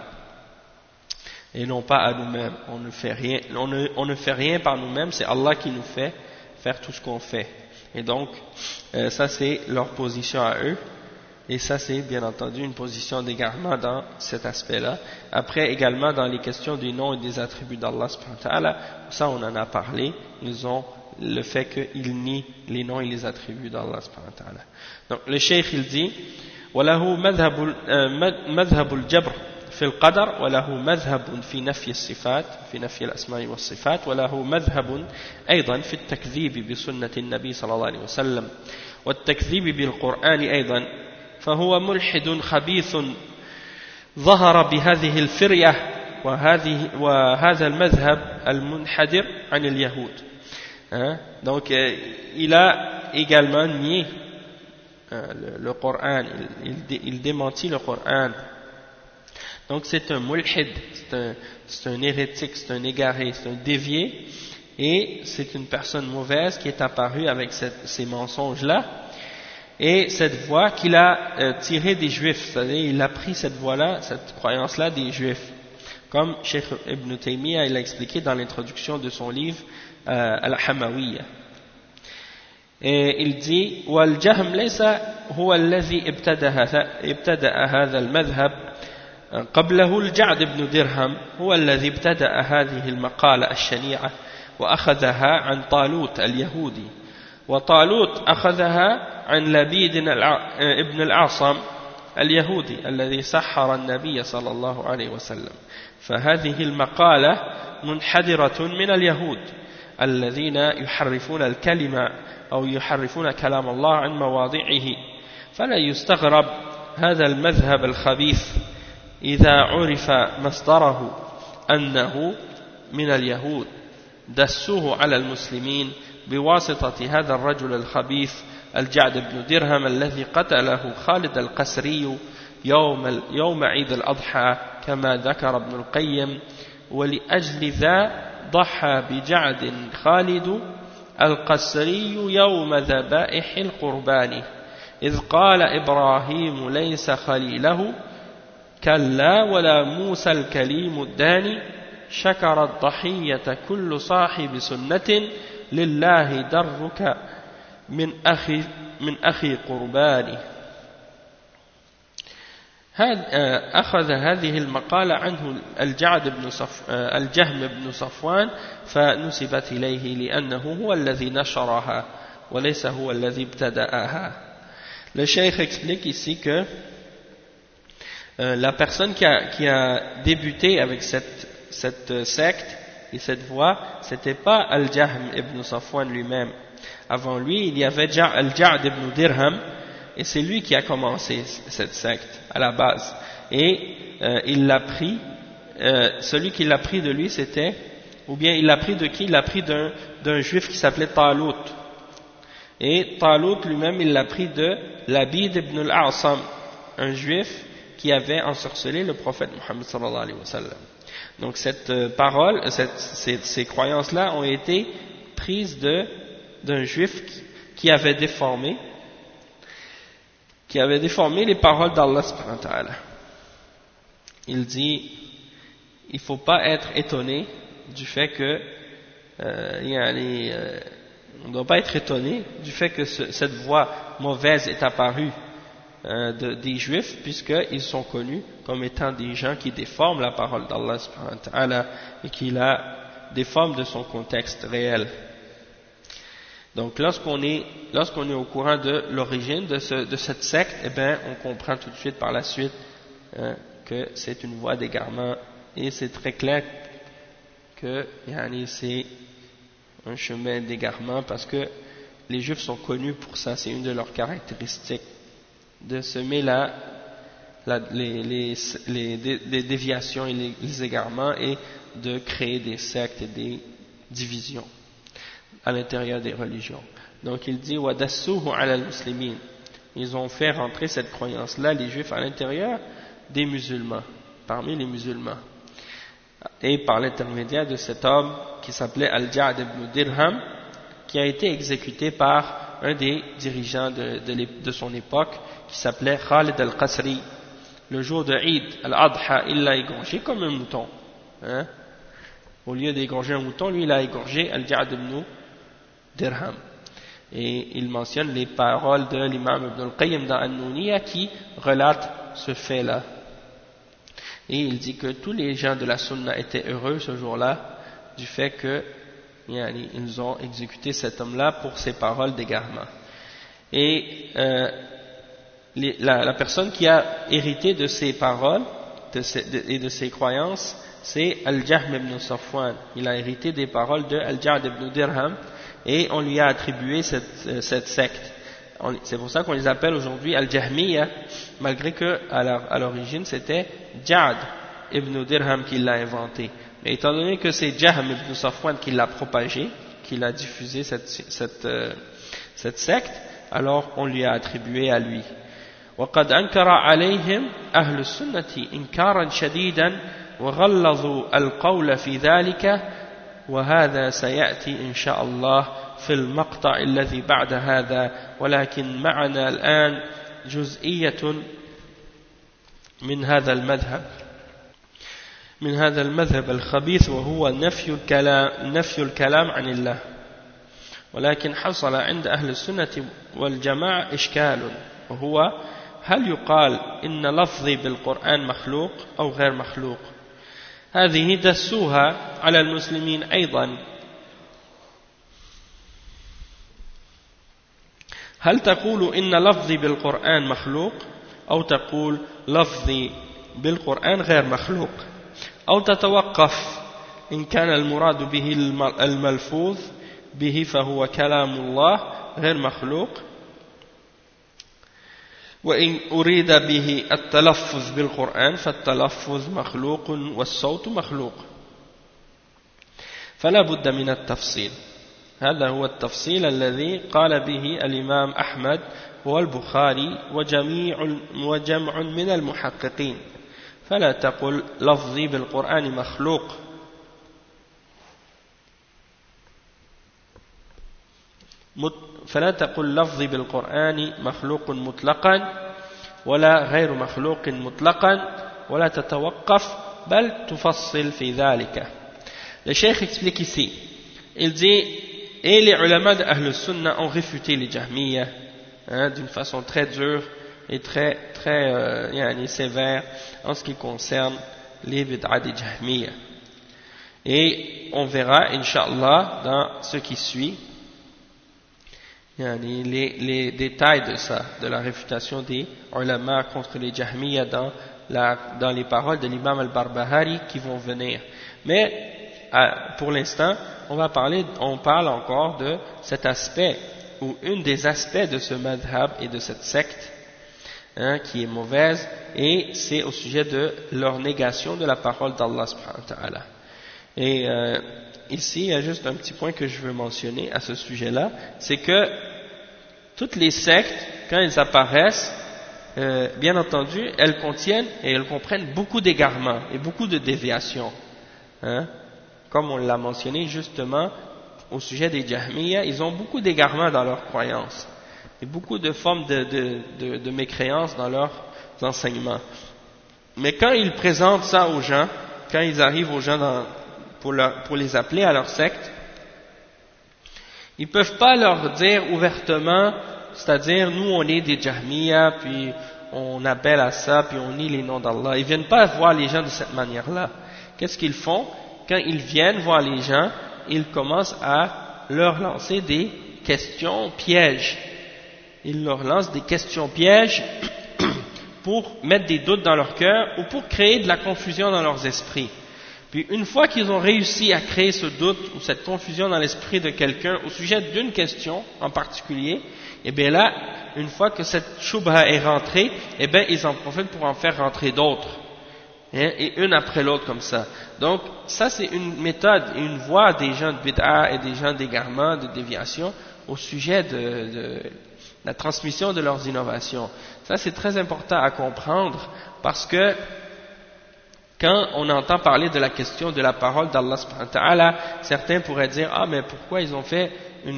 et non pas à nous-mêmes. On ne fait rien par nous-mêmes, c'est Allah qui nous fait faire tout ce qu'on fait. Et donc ça c'est leur position à eux, et ça c'est bien entendu une position d'égarement dans cet aspect-là. Après également dans les questions des noms et des attributs d'Allah subhanahu wa ta'ala, ça on en a parlé, ils ont le fait qu'ils nient les noms et les attributs d'Allah subhanahu wa ta'ala. Donc le cheikh il dit وله مذهب الجبر في القدر، وله مذهب في نفي الصفات، في نفي الأسماء والصفات، وله مذهب أيضا في التكذيب بسنة النبي صلى الله عليه وسلم، والتكذيب بالقرآن أيضا، فهو ملحد خبيث ظهر بهذه الفرية وهذا المذهب المنحدر عن اليهود. Donc il a également nié le Coran, il démentit le Coran. Donc c'est un mulhid, c'est un hérétique, c'est un égaré, c'est un dévié, et c'est une personne mauvaise qui est apparue avec ces mensonges-là, et cette voie qu'il a tirée des Juifs, c'est-à-dire il a pris cette voie-là, cette croyance-là des Juifs, comme Cheikh Ibn Taymiyyah il a expliqué dans l'introduction de son livre Al-Hamawiyya. Et il dit والجهم ليس هو الذي ابتدأ هذا المذهب، قبله الجعد بن درهم هو الذي ابتدأ هذه المقالة الشنيعة وأخذها عن طالوت اليهودي، وطالوت أخذها عن لبيد ابن الأعصم اليهودي الذي سحر النبي صلى الله عليه وسلم. فهذه المقالة منحدرة من اليهود الذين يحرفون الكلمة أو يحرفون كلام الله عن مواضعه، فلا يستغرب هذا المذهب الخبيث إذا عرف مصدره أنه من اليهود دسوه على المسلمين بواسطة هذا الرجل الخبيث الجعد بن درهم الذي قتله خالد القسري يوم عيد الأضحى كما ذكر ابن القيم، ولأجل ذا ضحى بجعد خالد القسري يوم ذبائح القربان، إذ قال إبراهيم ليس خليله كلا ولا موسى الكليم الداني، شكر الضحية كل صاحب سنة لله درك من أخي قرباني. أخذ هذه المقالة عنه الجهم بن صفوان فنسبت إليه لأنه هو الذي نشرها وليس هو الذي ابتدأها. Le cheikh explique ici que la personne qui a débuté avec cette secte et cette voie, c'était pas Al-Jahm ibn Safwan lui-même. Avant lui, il y avait Al-Ja'd ibn Dirham, et c'est lui qui a commencé cette secte à la base. Et il l'a pris, celui qui l'a pris de lui, c'était, ou bien il l'a pris de qui? Il l'a pris d'un juif qui s'appelait Talut. Et Talut lui-même, il l'a pris de Labid ibn al-A'sam, un juif qui avait ensorcelé le prophète Muhammad sallallahu alayhi wa sallam. Donc cette parole, ces croyances-là ont été prises d'un juif qui avait déformé les paroles d'Allah subhanahu wa ta'ala. Il dit, il ne faut pas être étonné du fait que on ne doit pas être étonné du fait que cette voie mauvaise est apparue des juifs, puisqu'ils sont connus comme étant des gens qui déforment la parole d'Allah subhanahu wa ta'ala et qui la déforment de son contexte réel. Donc lorsqu'on est au courant de l'origine de cette secte, eh bien on comprend tout de suite par la suite que c'est une voie d'égarement, et c'est très clair que c'est un chemin d'égarement, parce que les juifs sont connus pour ça, c'est une de leurs caractéristiques, de semer les déviations et les égarements, et de créer des sectes et des divisions à l'intérieur des religions. Donc il dit وَدَسُّوهُ عَلَى الْمُسْلِمِينَ, ils ont fait rentrer cette croyance-là, les juifs, à l'intérieur des musulmans, parmi les musulmans, et par l'intermédiaire de cet homme qui s'appelait Al-Ja'd ibn Dirham, qui a été exécuté par un des dirigeants de son époque, qui s'appelait Khalid al-Qasri. Le jour de Eid al-Adha, il l'a égorgé comme un mouton, au lieu d'égorger un mouton, lui il a égorgé Al-Ja'd ibn Dirham. Et il mentionne les paroles de l'imam Ibn al-Qayyim dans An-Nuniyya qui relate ce fait-là. Et il dit que tous les gens de la Sunna étaient heureux ce jour-là du fait que ils ont exécuté cet homme-là pour ses paroles d'égarement. Et la personne qui a hérité de ces paroles et de ses croyances, c'est Al-Jahm ibn Safwan. Il a hérité des paroles de Al-Ja'd ibn Dirham, et on lui a attribué cette secte. C'est pour ça qu'on les appelle aujourd'hui Al-Jahmiyya, malgré que à l'origine c'était Ja'd ibn Dirham qui l'a inventé. Mais étant donné que c'est Jahm ibn Safwan qui l'a propagé, qui l'a diffusé cette secte, alors on lui a attribué à lui. وقد أنكر عليهم أهل السنة إنكارا شديدا وغلظوا القول في ذلك، وهذا سيأتي إن شاء الله في المقطع الذي بعد هذا، ولكن معنا الآن جزئية من هذا المذهب الخبيث، وهو نفي الكلام عن الله. ولكن حصل عند أهل السنة والجماعة إشكال، وهو هل يقال إن لفظي بالقرآن مخلوق أو غير مخلوق؟ هذه دسوها على المسلمين أيضا. هل تقول إن لفظي بالقرآن مخلوق، أو تقول لفظي بالقرآن غير مخلوق، أو تتوقف إن كان المراد به الملفوظ به فهو كلام الله غير مخلوق، وإن أريد به التلفظ بالقرآن فالتلفظ مخلوق والصوت مخلوق. فلا بد من التفصيل. هذا هو التفصيل الذي قال به الإمام أحمد والبخاري وجمع من المحققين. فلا تقل لفظي بالقرآن مخلوق، فلا تقل لفظي بالقرآن مخلوق مطلقا ولا غير مخلوق مطلقا ولا تتوقف بل تفصل في ذلك. Le cheikh explique ici, il dit, et les ulama de Ahl Sunnah ont réfuté les Jahmiyya d'une façon très dure et très sévère en ce qui concerne les bid'a des Jahmiyya. Et on verra, Inch'Allah, dans ce qui suit, les détails de ça, de la réfutation des ulama contre les Jahmiyya dans dans les paroles de l'imam al-Barbahari qui vont venir. Mais pour l'instant, on parle encore de cet aspect, ou une des aspects de ce madhab et de cette secte, qui est mauvaise, et c'est au sujet de leur négation de la parole d'Allah subhanahu wa ta'ala. Et ici, il y a juste un petit point que je veux mentionner à ce sujet-là, c'est que toutes les sectes, quand elles apparaissent, bien entendu, elles contiennent et elles comprennent beaucoup d'égarements et beaucoup de déviations. Comme on l'a mentionné justement au sujet des Jahmiyyah, ils ont beaucoup d'égarements dans leurs croyances et beaucoup de formes de mécréance dans leurs enseignements. Mais quand ils présentent ça aux gens, quand ils arrivent aux gens pour les appeler à leur secte, ils ne peuvent pas leur dire ouvertement, c'est-à-dire nous on est des Jahmiyyah, puis on appelle à ça, puis on nie les noms d'Allah. Ils ne viennent pas voir les gens de cette manière-là. Qu'est-ce qu'ils font? Quand ils viennent voir les gens, ils commencent à leur lancer des questions pièges. Ils leur lancent des questions pièges pour mettre des doutes dans leur cœur ou pour créer de la confusion dans leurs esprits. Puis une fois qu'ils ont réussi à créer ce doute ou cette confusion dans l'esprit de quelqu'un au sujet d'une question en particulier, et bien là, une fois que cette shubha est rentrée, et bien ils en profitent pour en faire rentrer d'autres. Et une après l'autre comme ça. Donc ça c'est une méthode, une voie des gens de bid'a et des gens d'égarement, de déviation au sujet de la transmission de leurs innovations. Ça c'est très important à comprendre parce que quand on entend parler de la question de la parole d'Allah subhanahu wa ta'ala, certains pourraient dire ah mais pourquoi ils ont fait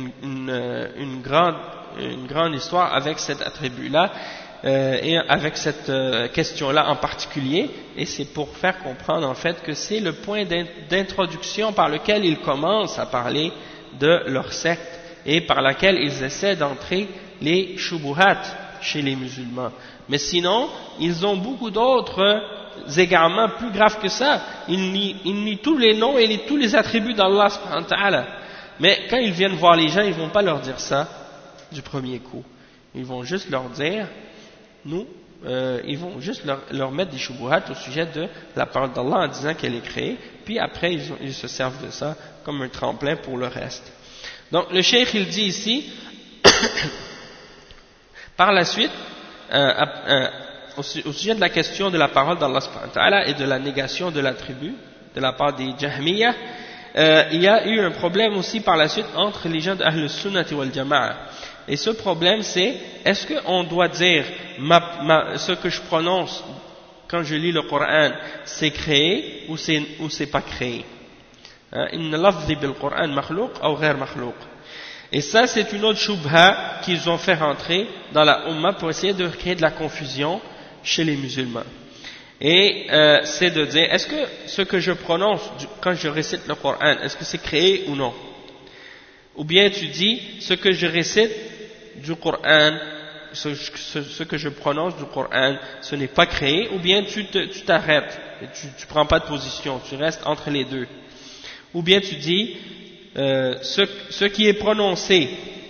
une grande histoire avec cet attribut-là et avec cette question-là en particulier, et c'est pour faire comprendre en fait que c'est le point d'introduction par lequel ils commencent à parler de leur secte et par laquelle ils essaient d'entrer les shubuhat chez les musulmans. Mais sinon, ils ont beaucoup d'autres égarements plus graves que ça. Ils nient tous les noms et tous les attributs d'Allah subhanahu wa ta'ala. Mais quand ils viennent voir les gens, ils ne vont pas leur dire ça du premier coup. Ils vont juste leur dire ils vont juste leur mettre des shubuhat au sujet de la parole d'Allah en disant qu'elle est créée, puis après ils se servent de ça comme un tremplin pour le reste. Donc le cheikh il dit ici, par la suite, au sujet de la question de la parole d'Allah subhanahu wa ta'ala et de la négation de l'attribut de la part des Jahmiyyah, il y a eu un problème aussi par la suite entre les gens d'Ahl Sunnati wal Jama'a. Et ce problème c'est, est-ce qu'on doit dire ce que je prononce quand je lis le Coran, c'est créé ou c'est pas créé? Inna lafzi bil Coran makhlouq ou ghayr makhlouq. Et ça c'est une autre shubha qu'ils ont fait rentrer dans la Ummah pour essayer de créer de la confusion chez les musulmans. Et c'est de dire, est-ce que ce que je prononce quand je récite le Coran, est-ce que c'est créé ou non? Ou bien tu dis, ce que je récite du Coran, ce que je prononce du Coran, ce n'est pas créé, ou bien tu t'arrêtes, tu prends pas de position, tu restes entre les deux. Ou bien tu dis, ce qui est prononcé,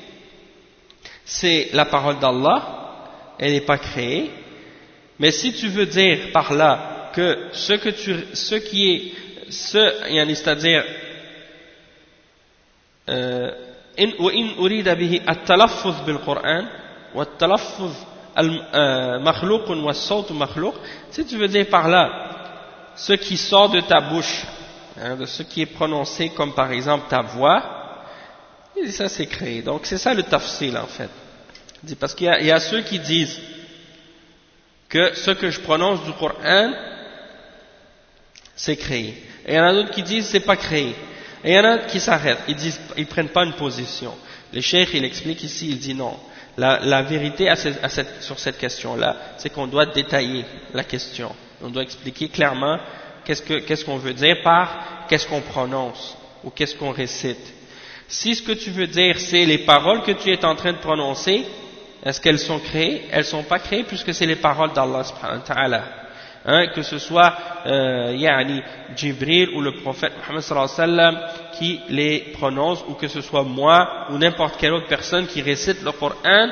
c'est la parole d'Allah, elle n'est pas créée, mais si tu veux dire par là que c'est-à-dire وإن أريد به التلفظ بالقرآن والتلفظ مخلوق والصوت مخلوق, si tu veux dire par là ce qui sort de ta bouche, de ce qui est prononcé comme par exemple ta voix, et ça c'est créé. Donc c'est ça le tafsil en fait, parce qu'il y a ceux qui disent que ce que je prononce du Coran c'est créé, et il y en a d'autres qui disent c'est pas créé. Et il y en a qui s'arrêtent, ils prennent pas une position. Le cheikh il explique ici, il dit non. La vérité sur cette question-là, c'est qu'on doit détailler la question. On doit expliquer clairement qu'est-ce qu'on veut dire par qu'est-ce qu'on prononce ou qu'est-ce qu'on récite. Si ce que tu veux dire c'est les paroles que tu es en train de prononcer, est-ce qu'elles sont créées? Elles sont pas créées puisque c'est les paroles d'Allah subhanahu wa ta'ala. Que ce soit Jibril ou le prophète Muhammad sallallahu alayhi wa sallam qui les prononce, ou que ce soit moi ou n'importe quelle autre personne qui récite le Coran,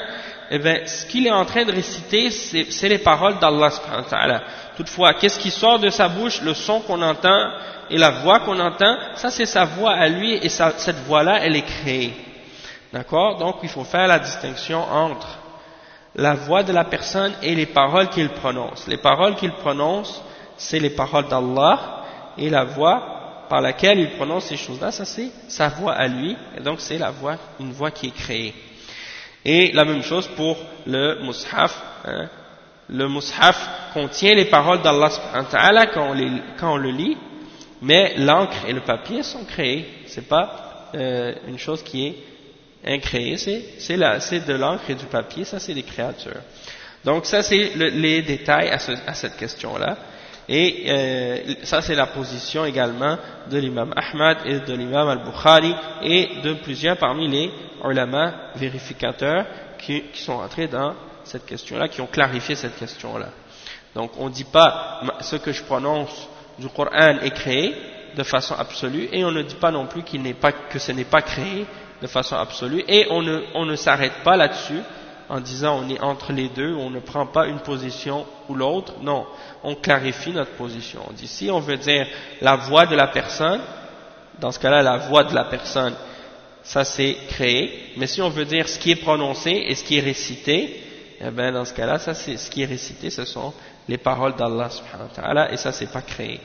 eh bien, ce qu'il est en train de réciter, c'est les paroles d'Allah subhanahu wa ta'ala. Toutefois, qu'est-ce qui sort de sa bouche, le son qu'on entend et la voix qu'on entend, ça c'est sa voix à lui, et cette voix-là, elle est créée. D'accord? Donc, il faut faire la distinction entre la voix de la personne et les paroles qu'il prononce. Les paroles qu'il prononce, c'est les paroles d'Allah, et la voix par laquelle il prononce ces choses-là, ça c'est sa voix à lui, et donc c'est une voix qui est créée. Et la même chose pour le mushaf. Hein. Le mushaf contient les paroles d'Allah subhanahu wa ta'ala quand on le lit, mais l'encre et le papier sont créés. C'est pas une chose qui est incréée, c'est de l'encre et du papier, ça c'est des créatures. Donc ça c'est les détails à cette question-là. Et ça c'est la position également de l'imam Ahmad et de l'imam al-Bukhari et de plusieurs parmi les ulama vérificateurs qui sont entrés dans cette question-là, qui ont clarifié cette question-là. Donc on ne dit pas ce que je prononce du Coran est créé de façon absolue, et on ne dit pas non plus que ce n'est pas créé de façon absolue, et on ne s'arrête pas là-dessus en disant on est entre les deux, on ne prend pas une position ou l'autre. Non, on clarifie notre position. On dit si on veut dire la voix de la personne, dans ce cas-là la voix de la personne, ça c'est créé, mais si on veut dire ce qui est prononcé et ce qui est récité, eh bien dans ce cas-là, ça c'est ce qui est récité, ce sont les paroles d'Allah subhanahu wa ta'ala, et ça c'est pas créé.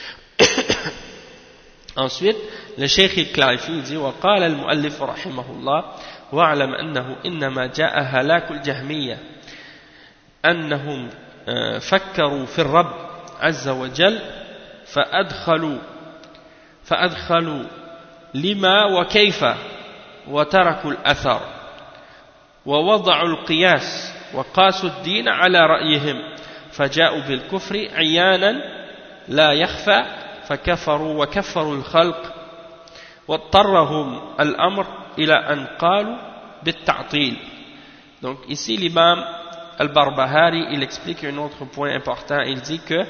Ensuite, le cheikh il clarifie, il dit وقال المؤلف رحمه الله واعلم أنه إنما جاء هلاك الجهمية أنهم فكروا في الرب عز وجل فأدخلوا لما وكيف وتركوا الأثر ووضعوا القياس وقاسوا الدين على رأيهم فجاءوا بالكفر عيانا لا يخفى فكفروا وكفروا الخلق واضطرهم الأمر إلى أن قالوا بالتعطيل. Donc ici l'imam al-Barbahari il explique un autre point important. Il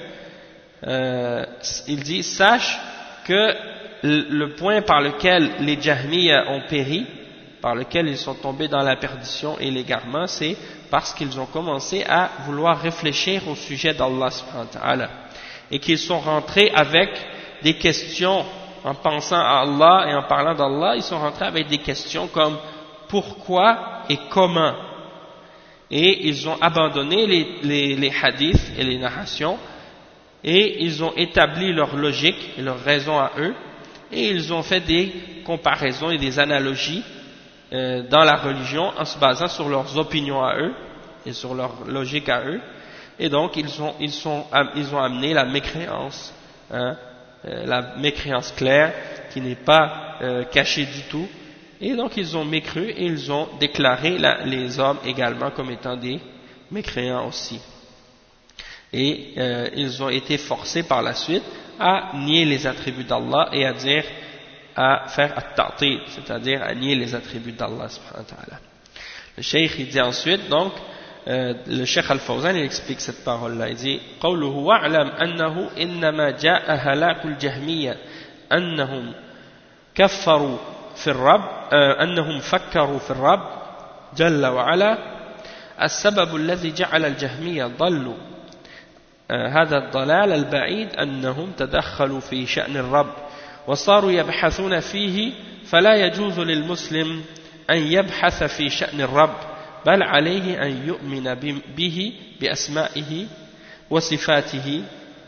dit sache que le point par lequel les Jahmiya ont péri, par lequel ils sont tombés dans la perdition et l'égarement, c'est parce qu'ils ont commencé à vouloir réfléchir au sujet d'Allah subhanahu wa ta'ala, et qu'ils sont rentrés avec des questions en pensant à Allah et en parlant d'Allah. Ils sont rentrés avec des questions comme pourquoi et comment, et ils ont abandonné les hadiths et les narrations, et ils ont établi leur logique et leur raison à eux, et ils ont fait des comparaisons et des analogies dans la religion en se basant sur leurs opinions à eux et sur leur logique à eux, et donc ils ont amené la mécréance, la mécréance claire qui n'est pas cachée du tout, et donc ils ont mécru et ils ont déclaré les hommes également comme étant des mécréants aussi, et ils ont été forcés par la suite à nier les attributs d'Allah et à faire at-ta'til, c'est-à-dire à nier les attributs d'Allah subhanahu wa ta'ala. Le cheikh il dit ensuite, donc le cheikh al-Fawzan il explique cette parole-là, il dit قوله واعلم أنه إنما جاء هلاك الجهمية أنهم كفروا في الرب أنهم فكروا في الرب جل وعلا السبب الذي جعل الجهمية ضلوا هذا الضلال البعيد أنهم تدخلوا في شأن الرب وصاروا يبحثون فيه فلا يجوز للمسلم أن يبحث في شأن الرب بل عليه أن يؤمن به بأسمائه وصفاته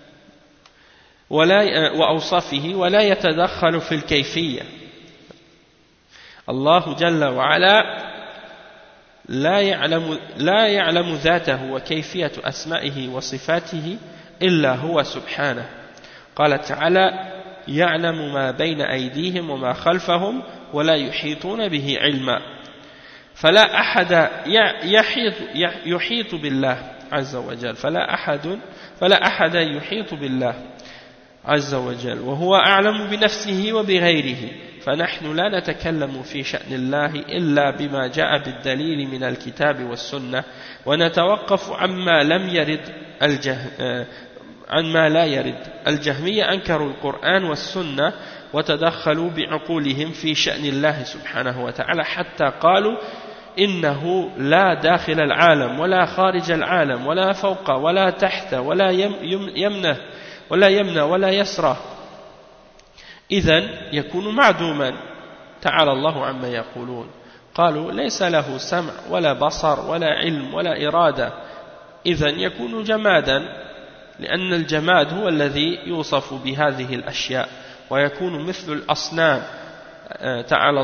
وأوصافه ولا يتدخل في الكيفية. الله جل وعلا لا يعلم ذاته وكيفية أسمائه وصفاته إلا هو سبحانه. قال تعالى يعلم ما بين أيديهم وما خلفهم ولا يحيطون به علما. فلا أحد يحيط بالله عز وجل فلا أحد يحيط بالله عز وجل وهو أعلم بنفسه وبغيره. فنحن لا نتكلم في شأن الله إلا بما جاء بالدليل من الكتاب والسنة ونتوقف عما لا يرد. الجهمية أنكروا القرآن والسنة وتدخلوا بعقولهم في شأن الله سبحانه وتعالى حتى قالوا إنه لا داخل العالم ولا خارج العالم ولا فوق ولا تحت ولا يمنى ولا يسرى إذن يكون معدوما تعالى الله عما يقولون قالوا ليس له سمع ولا بصر ولا علم ولا إرادة إذن يكون جمادا لأن الجماد هو الذي يوصف بهذه الأشياء ويكون مثل الأصنام تعالى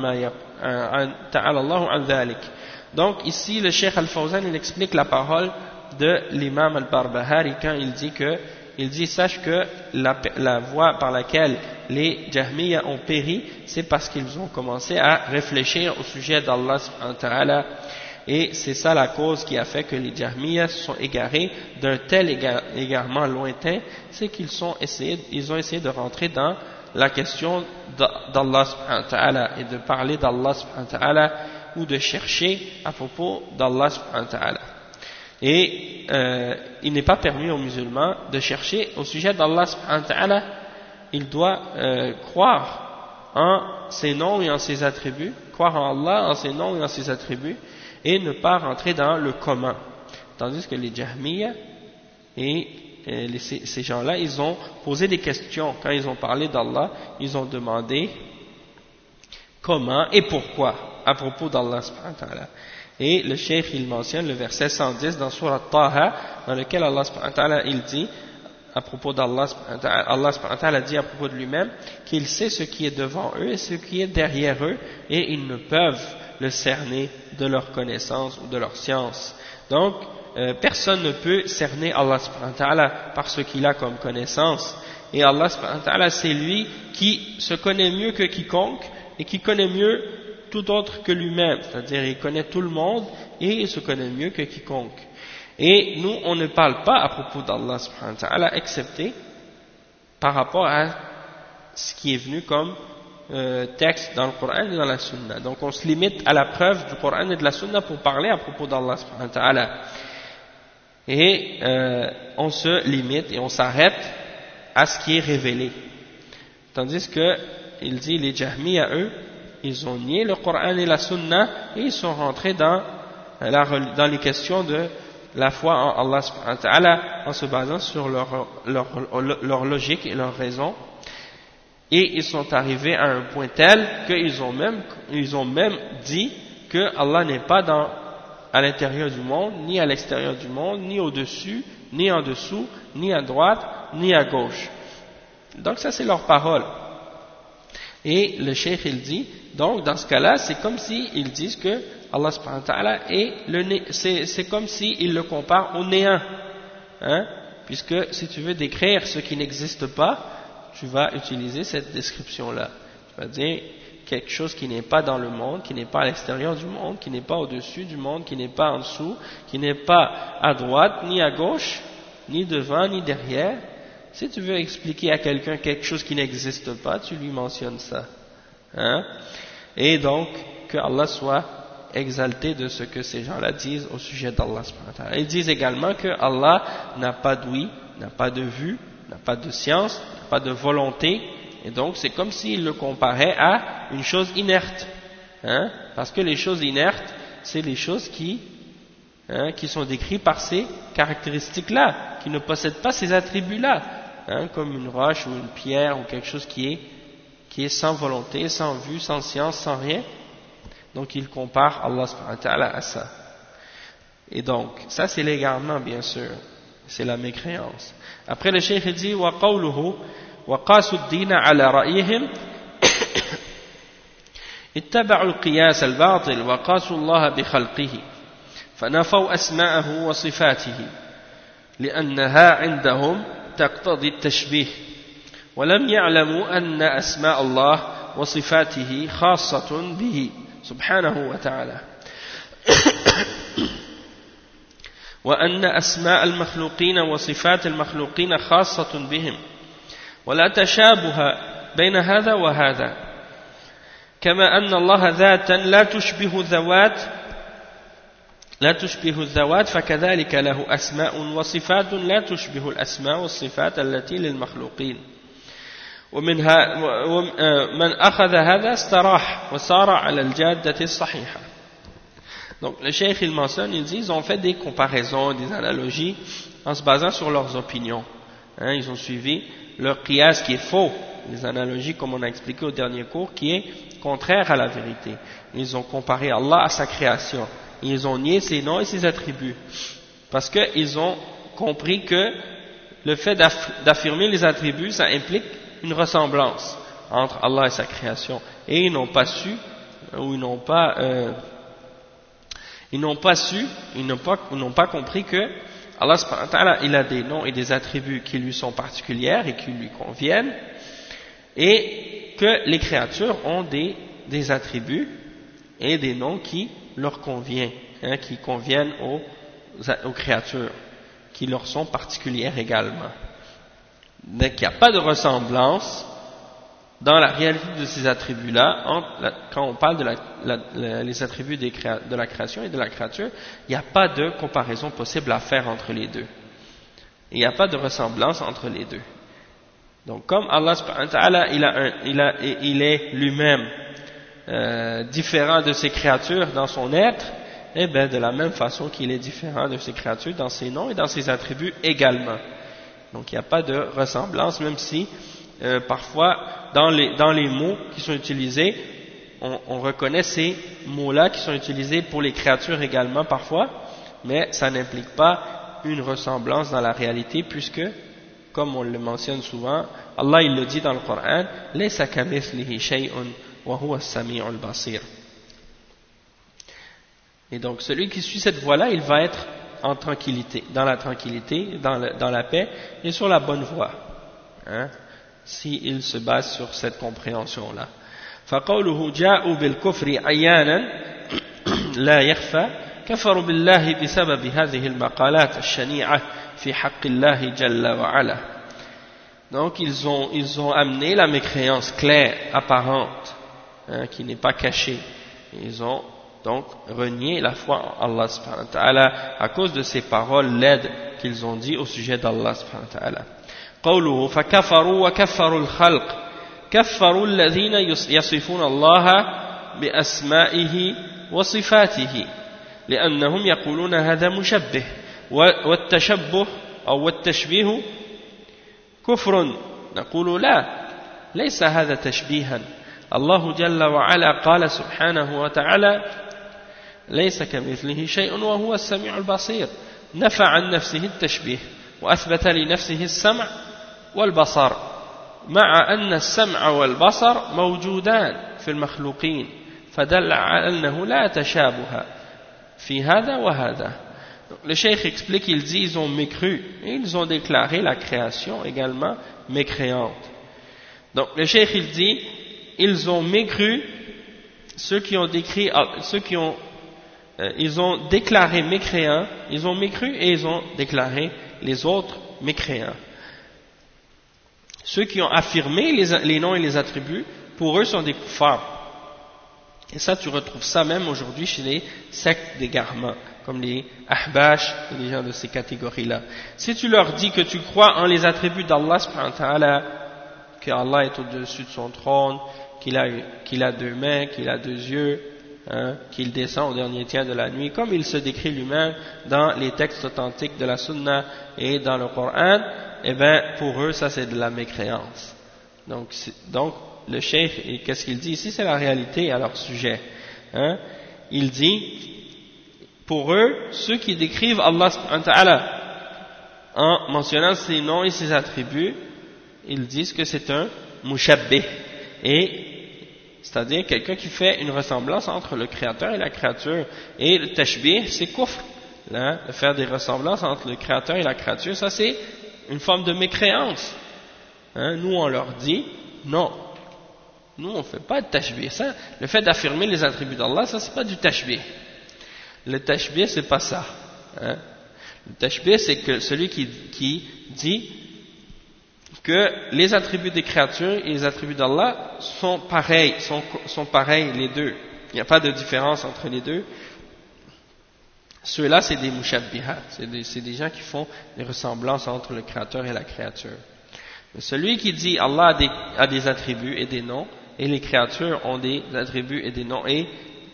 الله عن ذلك. Donc ici le Cheikh Al-Fawzan il explique la parole de l'imam Al-Barbahari quand il dit sache que la voie par laquelle les Jahmiyyah ont péri c'est parce qu'ils ont commencé à réfléchir au sujet d'Allah subhanahu wa ta'ala et c'est ça la cause qui a fait que les Jahmiyyah se sont égarés d'un tel égarement lointain, c'est qu'ils ont essayé de rentrer dans la question d'Allah subhanahu wa ta'ala et de parler d'Allah subhanahu wa ta'ala ou de chercher à propos d'Allah subhanahu wa ta'ala. Et il n'est pas permis aux musulmans de chercher au sujet d'Allah subhanahu wa ta'ala, il doit croire en ses noms et en ses attributs, croire en Allah, en ses noms et en ses attributs, et ne pas rentrer dans le comment. Tandis que les Jahmiyyah et ces gens-là, ils ont posé des questions. Quand ils ont parlé d'Allah, ils ont demandé comment et pourquoi à propos d'Allah subhanahu wa ta'ala. Et le Cheikh il mentionne le verset 110 dans Surah Taha, dans lequel Allah subhanahu wa ta'ala il dit à propos d'Allah subhanahu wa ta'ala, Allah subhanahu wa ta'ala dit à propos de lui-même qu'il sait ce qui est devant eux et ce qui est derrière eux et ils ne peuvent le cerner de leur connaissance ou de leur science. Donc personne ne peut cerner Allah subhanahu wa ta'ala par ce qu'il a comme connaissance, et Allah subhanahu wa ta'ala c'est lui qui se connaît mieux que quiconque et qui connaît mieux tout autre que lui-même, c'est-à-dire il connaît tout le monde et il se connaît mieux que quiconque. Et nous on ne parle pas à propos d'Allah subhanahu wa ta'ala excepté par rapport à ce qui est venu comme texte dans le Coran et dans la Sunna. Donc on se limite à la preuve du Coran et de la Sunna pour parler à propos d'Allah subhanahu wa ta'ala. Et on se limite et on s'arrête à ce qui est révélé. Tandis que, il dit, les Jahmiyyah, eux, ils ont nié le Coran et la Sunna et ils sont rentrés dans les questions de la foi en Allah subhanahu wa ta'ala en se basant sur leur logique et leur raison. Et ils sont arrivés à un point tel qu'ils ont même dit que Allah n'est pas à l'intérieur du monde, ni à l'extérieur du monde, ni au-dessus, ni en dessous, ni à droite, ni à gauche. Donc ça c'est leur parole. Et le cheikh il dit, donc dans ce cas-là, c'est comme s'ils disent que Allah subhanahu wa ta'ala c'est comme s'ils le comparent au néant. Hein? Puisque si tu veux décrire ce qui n'existe pas, tu vas utiliser cette description-là. Tu vas dire quelque chose qui n'est pas dans le monde, qui n'est pas à l'extérieur du monde, qui n'est pas au-dessus du monde, qui n'est pas en dessous, qui n'est pas à droite, ni à gauche, ni devant, ni derrière. Si tu veux expliquer à quelqu'un quelque chose qui n'existe pas, tu lui mentionnes ça. Hein? Et donc, que Allah soit exalté de ce que ces gens-là disent au sujet d'Allah subhanahu wa ta'ala. Ils disent également que Allah n'a pas d'ouïe, n'a pas de vue, n'a pas de science, n'a pas de volonté, et donc c'est comme s'il le comparait à une chose inerte, hein? Parce que les choses inertes, c'est les choses qui sont décrites par ces caractéristiques-là, qui ne possèdent pas ces attributs-là, hein? Comme une roche ou une pierre ou quelque chose qui est sans volonté, sans vue, sans science, sans rien. Donc il compare Allah subhanahu wa ta'ala à ça. Et donc, ça c'est l'égarement bien sûr, c'est la mécréance. Après le cheikh dit وقوله وقاسوا الدين على رأيهم اتبعوا القياس الباطل وقاسوا الله بخلقه فنفوا أسماءه وصفاته لأنها عندهم تقتضي التشبيه ولم يعلموا أن أسماء الله وصفاته خاصة به سبحانه وتعالى وأن أسماء المخلوقين وصفات المخلوقين خاصة بهم ولا تشابه بين هذا وهذا كما أن الله ذاتا لا تشبه الذوات فكذلك له أسماء وصفات لا تشبه الأسماء والصفات التي للمخلوقين ومن أخذ هذا استراح وسار على الجادة الصحيحة. Donc le cheikh il mentionne, il dit, ils ont fait des comparaisons, des analogies en se basant sur leurs opinions. Hein, ils ont suivi leur qiyas qui est faux, les analogies comme on a expliqué au dernier cours, qui est contraire à la vérité. Ils ont comparé Allah à sa création. Ils ont nié ses noms et ses attributs. Parce qu'ils ont compris que le fait d'affirmer les attributs, ça implique une ressemblance entre Allah et sa création. Et ils n'ont pas su, ou ils n'ont pas compris que Allah subhanahu wa ta'ala, il a des noms et des attributs qui lui sont particuliers et qui lui conviennent, et que les créatures ont des attributs et des noms qui leur conviennent, hein, qui conviennent aux créatures, qui leur sont particulières également. Donc il n'y a pas de ressemblance dans la réalité de ces attributs-là, quand on parle de les attributs de la création et de la créature, il n'y a pas de comparaison possible à faire entre les deux. Il n'y a pas de ressemblance entre les deux. Donc comme Allah subhanahu wa ta'ala, il est lui-même différent de ses créatures dans son être, et bien de la même façon qu'il est différent de ses créatures dans ses noms et dans ses attributs également. Donc il n'y a pas de ressemblance, même si parfois dans les mots qui sont utilisés, on reconnaît ces mots-là qui sont utilisés pour les créatures également parfois, mais ça n'implique pas une ressemblance dans la réalité, puisque, comme on le mentionne souvent, Allah il le dit dans le Coran, laysa kamithlihi shay'un wa huwa as-sami'ul basir. Et donc celui qui suit cette voie-là, il va être en tranquillité, dans la paix et sur la bonne voie, hein, s'il se base sur cette compréhension-là. فقوله جاءوا بالكفر عيانا لا يخفى كفروا بالله بسبب هذه المقالات الشنيعة في حق الله جل وعلا. Donc ils ont amené la mécréance claire, apparente, hein, qui n'est pas cachée. Ils ont donc renié la foi en Allah subhanahu wa ta'ala à cause de ces paroles laides qu'ils ont dit au sujet d'Allah subhanahu wa ta'ala. قوله فكفروا وكفروا الخلق كفروا الذين يصفون الله بأسمائه وصفاته لأنهم يقولون هذا مشبه والتشبه أو والتشبيه كفر نقول لا ليس هذا تشبيها الله جل وعلا قال سبحانه وتعالى ليس كمثله شيء وهو السميع البصير نفى عن نفسه التشبيه وأثبت لنفسه السمع والبصر مع أن السمع والبصر موجودان في المخلوقين فدل على أنه لا تشابه في هذا وهذا. Le cheikh explique, il dit, ils ont mécru et ils ont déclaré la création également mécréante. Donc le cheikh il dit, ils ont mécru, ils ont déclaré mécréants, ils ont mécru et ils ont déclaré les autres mécréants. Ceux qui ont affirmé les noms et les attributs, pour eux sont des kuffars. Et ça, tu retrouves ça même aujourd'hui chez les sectes d'égarement, comme les ahbash et les gens de ces catégories-là. Si tu leur dis que tu crois en les attributs d'Allah subhanahu wa ta'ala, que Allah est au-dessus de son trône, qu'il a deux mains, qu'il a deux yeux, hein, qu'il descend au dernier tiers de la nuit, comme il se décrit lui-même dans les textes authentiques de la Sunna et dans le Coran, eh bien, pour eux, ça c'est de la mécréance. Donc le cheikh, qu'est-ce qu'il dit ici? C'est la réalité à leur sujet. Hein? Il dit, pour eux, ceux qui décrivent Allah subhanahu wa ta'ala en mentionnant ses noms et ses attributs, ils disent que c'est un mushabbih, c'est-à-dire quelqu'un qui fait une ressemblance entre le créateur et la créature. Et le tashbih, c'est kufr. Là, de faire des ressemblances entre le créateur et la créature, ça c'est une forme de mécréance. Hein? Nous, on leur dit, non. Nous, on ne fait pas de tashbih. Ça, le fait d'affirmer les attributs d'Allah, ça c'est pas du tashbih. Le tashbih, c'est pas ça. Hein? Le tashbih, c'est que celui qui dit que les attributs des créatures et les attributs d'Allah sont pareils, sont pareils les deux. Il n'y a pas de différence entre les deux. Ceux-là, c'est des mushabbihat, c'est des gens qui font des ressemblances entre le créateur et la créature. Mais celui qui dit Allah a des attributs et des noms, et les créatures ont des attributs et des noms, et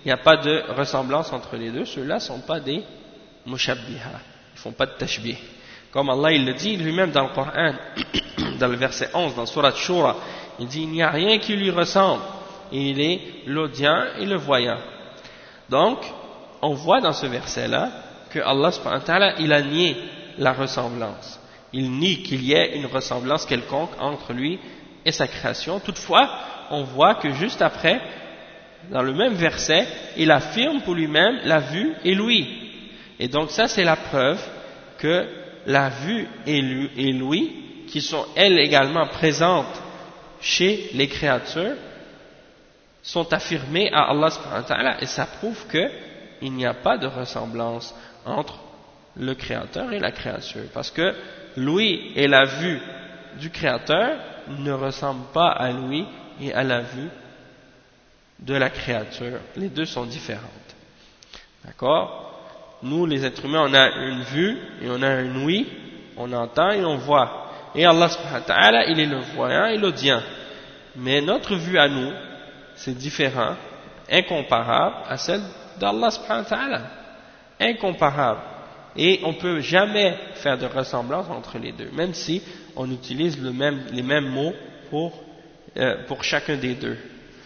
il n'y a pas de ressemblance entre les deux, ceux-là ne sont pas des mushabbiha, ils ne font pas de tashbih. Comme Allah il le dit lui-même dans le Coran, dans le verset 11, dans Surat Shura, il dit il n'y a rien qui lui ressemble, il est l'audient et le voyant. Donc, on voit dans ce verset-là que Allah subhanahu wa ta'ala, il a nié la ressemblance. Il nie qu'il y ait une ressemblance quelconque entre lui et sa création. Toutefois, on voit que juste après, dans le même verset, il affirme pour lui-même la vue et l'ouïe. Et donc ça, c'est la preuve que la vue et l'ouïe, qui sont elles également présentes chez les créatures, sont affirmées à Allah subhanahu wa ta'ala, et ça prouve qu'il n'y a pas de ressemblance entre le créateur et la créature. Parce que l'ouïe et la vue du créateur ne ressemblent pas à l'ouïe et à la vue de la créature. Les deux sont différentes. D'accord? Nous, les êtres humains, on a une vue et on a une ouïe, on entend et on voit. Et Allah subhanahu wa ta'ala, il est le voyant et l'audient. Mais notre vue à nous, c'est différent, incomparable à celle d'Allah subhanahu wa ta'ala. Incomparable. Et on ne peut jamais faire de ressemblance entre les deux, même si on utilise les mêmes mots pour chacun des deux.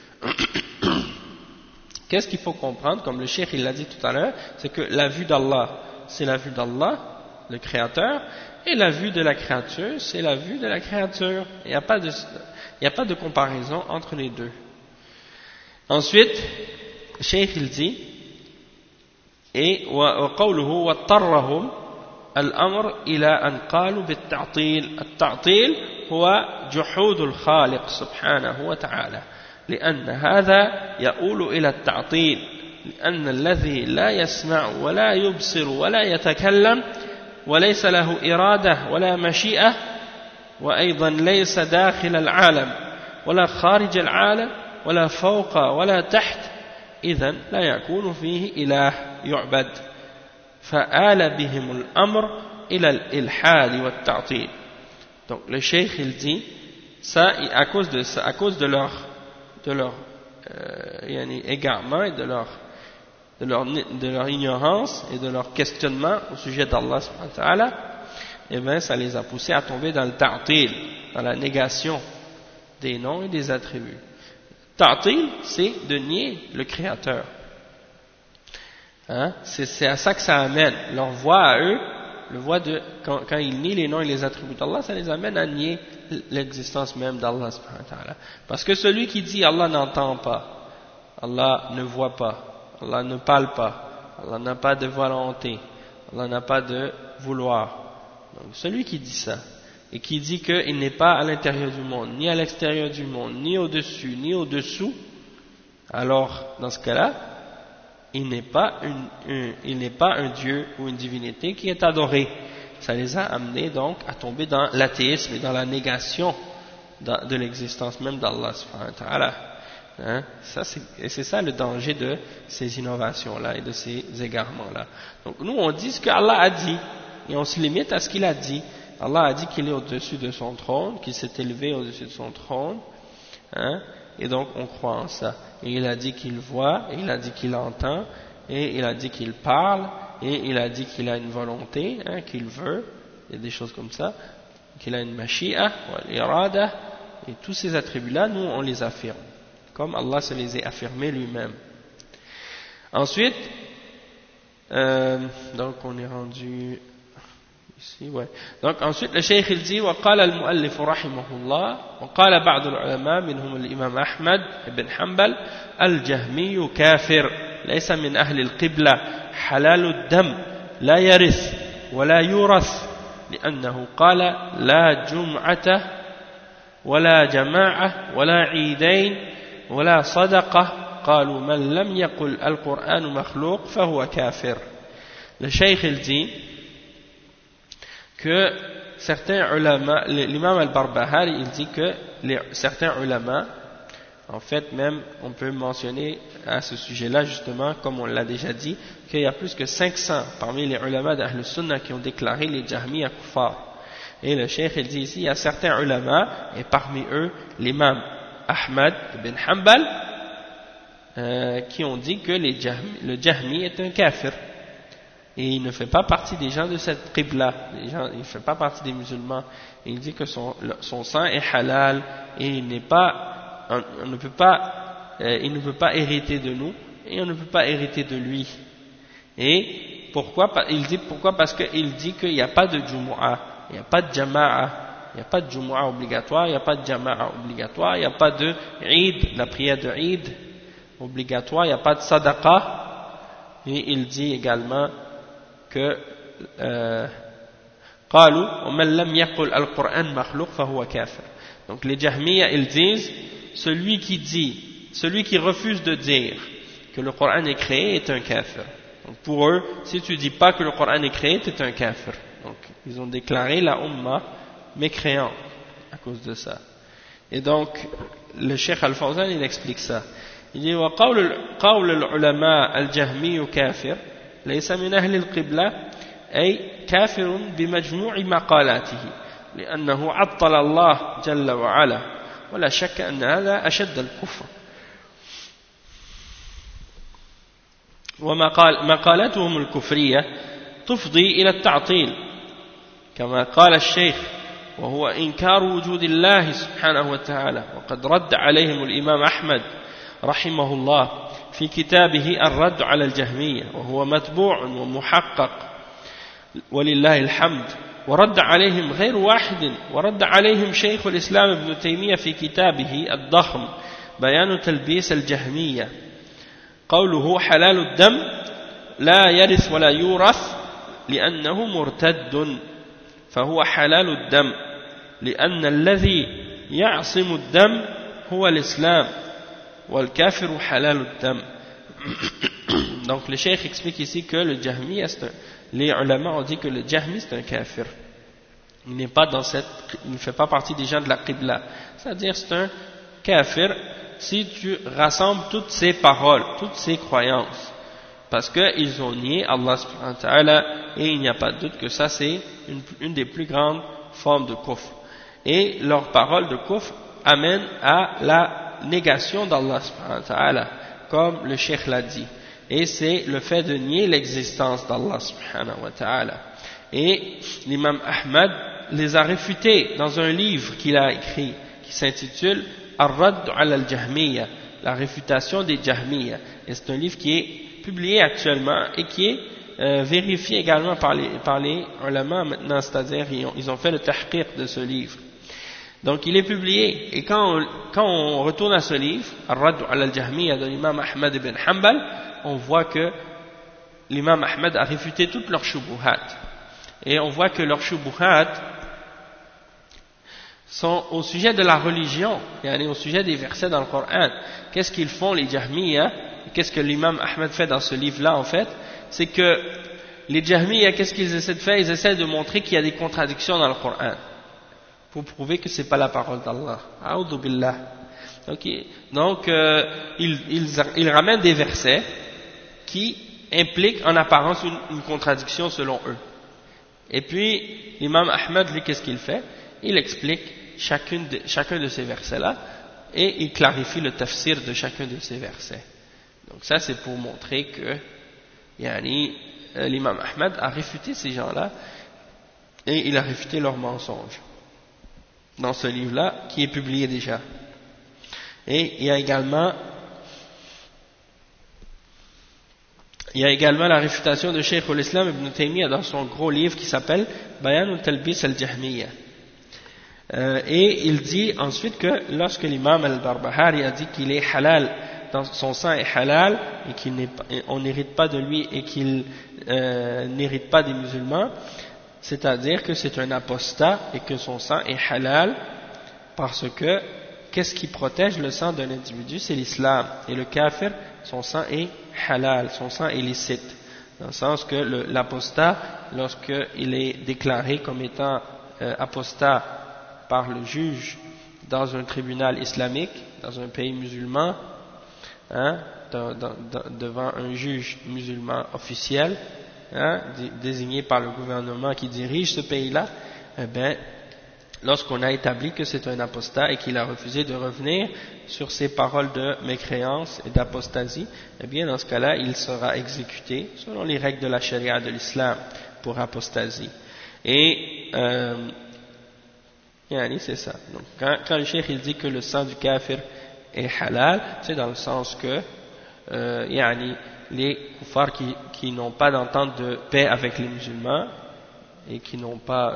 Qu'est-ce qu'il faut comprendre, comme le cheikh il l'a dit tout à l'heure, c'est que la vue d'Allah, c'est la vue d'Allah, le créateur, et la vue de la créature, c'est la vue de la créature. Il n'y a pas de comparaison entre les deux. Ensuite, le cheikh il dit, et وقوله واضطرهم الأمر إلى أن قالوا بالتعطيل. التعطيل هو جحود الخالق سبحانه وتعالى، لأن هذا يؤول إلى التعطيل، لأن الذي لا يسمع ولا يبصر ولا يتكلم وليس له إرادة ولا مشيئة، وأيضا ليس داخل العالم ولا خارج العالم ولا فوق ولا تحت، إذن لا يكون فيه إله يعبد، فآل بهم الأمر إلى الإلحاد والتعطيل. Donc le cheikh il dit ça à cause de leur égarement et de leur ignorance et de leur questionnement au sujet d'Allah subhanahu wa ta'ala, et bien ça les a poussés à tomber dans le ta'til, dans la négation des noms et des attributs. Ta'til, c'est de nier le créateur. Hein? C'est à ça que ça amène. Leur voix à eux, quand ils nient les noms et les attributs d'Allah, ça les amène à nier l'existence même d'Allah subhanahu wa ta'ala. Parce que celui qui dit Allah n'entend pas, Allah ne voit pas, Allah ne parle pas, Allah n'a pas de volonté, Allah n'a pas de vouloir. Donc celui qui dit ça, et qui dit qu'il n'est pas à l'intérieur du monde, ni à l'extérieur du monde, ni au-dessus, ni au-dessous, alors dans ce cas-là, il n'est pas un Dieu ou une divinité qui est adoré. Ça les a amenés donc à tomber dans l'athéisme et dans la négation de l'existence même d'Allah subhanahu wa ta'ala. Hein? C'est ça le danger de ces innovations-là et de ces égarements-là. Donc nous on dit ce qu'Allah a dit et on se limite à ce qu'il a dit. Allah a dit qu'il est au-dessus de son trône, qu'il s'est élevé au-dessus de son trône, hein? Et donc on croit en ça. Et il a dit qu'il voit, et il a dit qu'il entend, et il a dit qu'il parle, et il a dit qu'il a une volonté, hein, qu'il veut, et des choses comme ça, qu'il a une mashi'a, l'irada, et tous ces attributs-là, nous on les affirme, comme Allah se les a affirmés lui-même. Ensuite, donc on est rendu ici, ouais. Donc ensuite le cheikh il dit وقال المؤلف رحمه الله وقال بعض العلماء منهم الإمام أحمد بن حنبل الجهمي كافر ليس من أهل القبلة حلال الدم لا يرث ولا يورث لأنه قال لا جمعة ولا جماعة ولا عيدين ولا صدقة قالوا من لم يقل القرآن مخلوق فهو كافر. Le cheikh il dit que certains ulama, l'imam al-Barbahari, il dit que certains ulama, en fait même on peut mentionner à ce sujet-là justement, comme on l'a déjà dit, qu'il y a plus que 500 parmi les ulama d'Ahl Sunnah qui ont déclaré les Jahmi à Kuffar. Et le cheikh il dit ici, il y a certains ulama, et parmi eux l'imam Ahmad ibn Hanbal, qui ont dit que le Jahmi est un kafir. Et il ne fait pas partie des gens de cette qibla. Il ne fait pas partie des musulmans. Et il dit que son sang est halal et il ne peut pas hériter de nous et on ne peut pas hériter de lui. Et pourquoi? Parce qu'il dit qu'il n'y a pas de Jumu'ah, il n'y a pas de Jama'a, il n'y a pas de Jumu'ah obligatoire, il n'y a pas de Jama'a obligatoire, il n'y a pas de Eid, la prière de Eid obligatoire, il n'y a pas de Sadaqa. Et il dit également que donc les Jahmiya ils disent celui qui refuse de dire que le Coran est créé est un kafir. Donc pour eux, si tu dis pas que le Coran est créé, tu es un kafir. Donc ils ont déclaré la Ummah mécréant à cause de ça. Et donc le Cheikh Al-Fawzan il explique ça. Il dit وقول العلماء الجهمي كافر ليس من أهل القبلة أي كافر بمجموع مقالاته لأنه عطل الله جل وعلا ولا شك أن هذا أشد الكفر ومقالاتهم الكفرية تفضي إلى التعطيل كما قال الشيخ وهو إنكار وجود الله سبحانه وتعالى وقد رد عليهم الإمام أحمد رحمه الله في كتابه الرد على الجهمية وهو متبوع ومحقق ولله الحمد ورد عليهم غير واحد ورد عليهم شيخ الإسلام ابن تيمية في كتابه الضخم بيان تلبيس الجهمية قوله حلال الدم لا يرث ولا يورث لأنه مرتد فهو حلال الدم لأن الذي يعصم الدم هو الإسلام والكافر حلال الدم. Donc le cheikh explique ici que le Jahmi, les ulama ont dit que le Jahmi c'est un kafir. Il ne fait pas partie des gens de la Qibla. C'est-à-dire c'est un kafir si tu rassembles toutes ces paroles, toutes ces croyances. Parce qu'ils ont nié Allah subhanahu wa ta'ala et il n'y a pas de doute que ça c'est une des plus grandes formes de kufr. Et leurs paroles de kufr amènent à la négation d'Allah subhanahu wa ta'ala, comme le cheikh l'a dit. Et c'est le fait de nier l'existence d'Allah subhanahu wa ta'ala. Et l'imam Ahmad les a réfutés dans un livre qu'il a écrit, qui s'intitule Ar-Radd ala al-Jahmiya, la réfutation des Jahmiya. Et c'est un livre qui est publié actuellement et qui est vérifié également par les ulama maintenant, c'est-à-dire ils ont fait le tahqiq de ce livre. Donc il est publié, et quand on retourne à ce livre, Ar-Radd ala al-Jahmiya de l'imam Ahmad ibn Hanbal, on voit que l'imam Ahmad a réfuté toutes leurs shubuhat. Et on voit que leurs shubuhat sont au sujet de la religion, et au sujet des versets dans le Coran. Qu'est-ce qu'ils font les Jahmiya? Qu'est-ce que l'imam Ahmad fait dans ce livre-là en fait? C'est que les Jahmiya, qu'est-ce qu'ils essaient de faire? Ils essaient de montrer qu'il y a des contradictions dans le Coran, pour prouver que ce n'est pas la parole d'Allah. A'udhu billah. Donc ils ramènent des versets qui impliquent en apparence une contradiction selon eux. Et puis l'imam Ahmad, lui, qu'est-ce qu'il fait? Il explique chacun de ces versets-là et il clarifie le tafsir de chacun de ces versets. Donc ça c'est pour montrer que l'imam Ahmad a réfuté ces gens-là et il a réfuté leurs mensonges dans ce livre-là qui est publié déjà. Et il y a également la réfutation de Cheikh al-Islam ibn Taymiyyah dans son gros livre qui s'appelle Bayan al-Talbis al-Jahmiyya. Et il dit ensuite que lorsque l'imam al-Barbahari a dit qu'il est halal, son sang est halal et qu'on n'hérite pas de lui et qu'il n'hérite pas des musulmans, c'est-à-dire que c'est un apostat et que son sang est halal parce que qu'est-ce qui protège le sang d'un individu? C'est l'islam. Et le kafir, son sang est halal, son sang est licite. Dans le sens que l'apostat, lorsqu'il est déclaré comme étant apostat par le juge dans un tribunal islamique, dans un pays musulman, devant un juge musulman officiel, désigné par le gouvernement qui dirige ce pays-là, lorsqu'on a établi que c'est un apostat et qu'il a refusé de revenir sur ses paroles de mécréance et d'apostasie, eh bien dans ce cas-là, il sera exécuté selon les règles de la charia de l'islam pour apostasie. Et c'est ça. Donc, quand le cheikh il dit que le sang du kafir est halal, c'est dans le sens que les kuffars qui n'ont pas d'entente de paix avec les musulmans et qui n'ont pas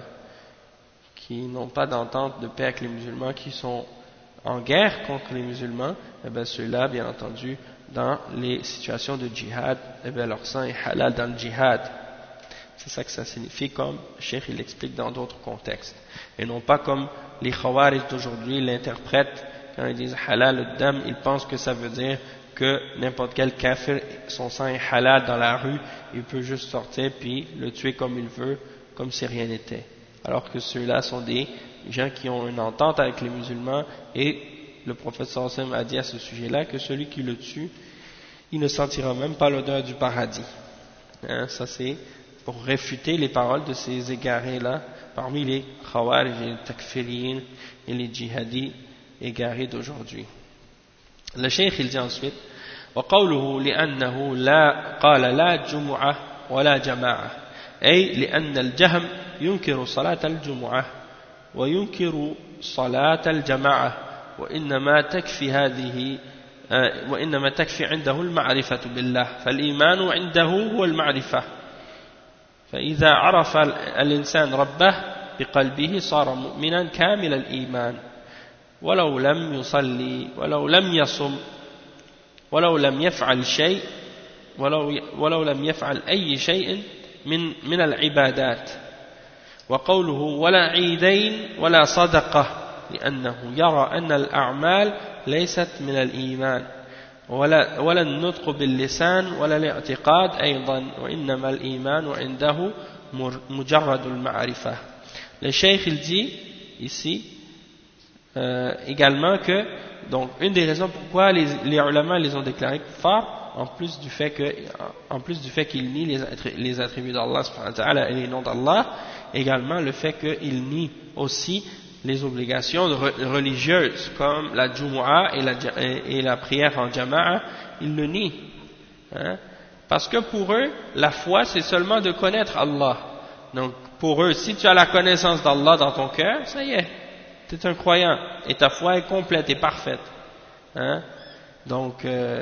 d'entente de paix avec les musulmans, qui sont en guerre contre les musulmans, eh bien ceux-là, bien entendu, dans les situations de djihad, eh bien leur sang est halal dans le djihad. C'est ça que ça signifie, comme le cheikh il l'explique dans d'autres contextes. Et non pas comme les khawarij d'aujourd'hui l'interprètent, quand ils disent halal al-dam, ils pensent que ça veut dire que n'importe quel kafir, son sang est halal dans la rue, il peut juste sortir puis le tuer comme il veut, comme si rien n'était. Alors que ceux-là sont des gens qui ont une entente avec les musulmans, et le prophète sallallahu alayhi wa sallam a dit à ce sujet-là que celui qui le tue, il ne sentira même pas l'odeur du paradis. Ça c'est pour réfuter les paroles de ces égarés-là, parmi les khawarij et les takfiriyin et les djihadis égarés d'aujourd'hui. Le cheikh il dit ensuite وقوله لأنه قال لا جمعة ولا جماعة أي لأن الجهم ينكر صلاة الجمعة وينكر صلاة الجماعة وإنما تكفي عنده المعرفة بالله فالإيمان عنده هو المعرفة فإذا عرف الإنسان ربه بقلبه صار مؤمنا كامل الإيمان ولو لم يصلي ولو لم يصم ولو لم يفعل شيء ولو لم يفعل أي شيء من العبادات وقوله ولا عيدين ولا صدقة لأنه يرى أن الأعمال ليست من الإيمان ولا النطق باللسان ولا الاعتقاد أيضا وإنما الإيمان عنده مجرد المعرفة. Le cheikh il dit ici également que, donc une des raisons pourquoi les ulama les ont déclarés kuffar, en plus du fait qu'ils nient les attributs d'Allah subhanahu wa ta'ala et les noms d'Allah, également le fait qu'ils nient aussi les obligations religieuses comme la Jumu'ah et la prière en Jama'a, ils le nient. Parce que pour eux, la foi c'est seulement de connaître Allah. Donc pour eux, si tu as la connaissance d'Allah dans ton cœur, ça y est, tu es un croyant et ta foi est complète et parfaite. Donc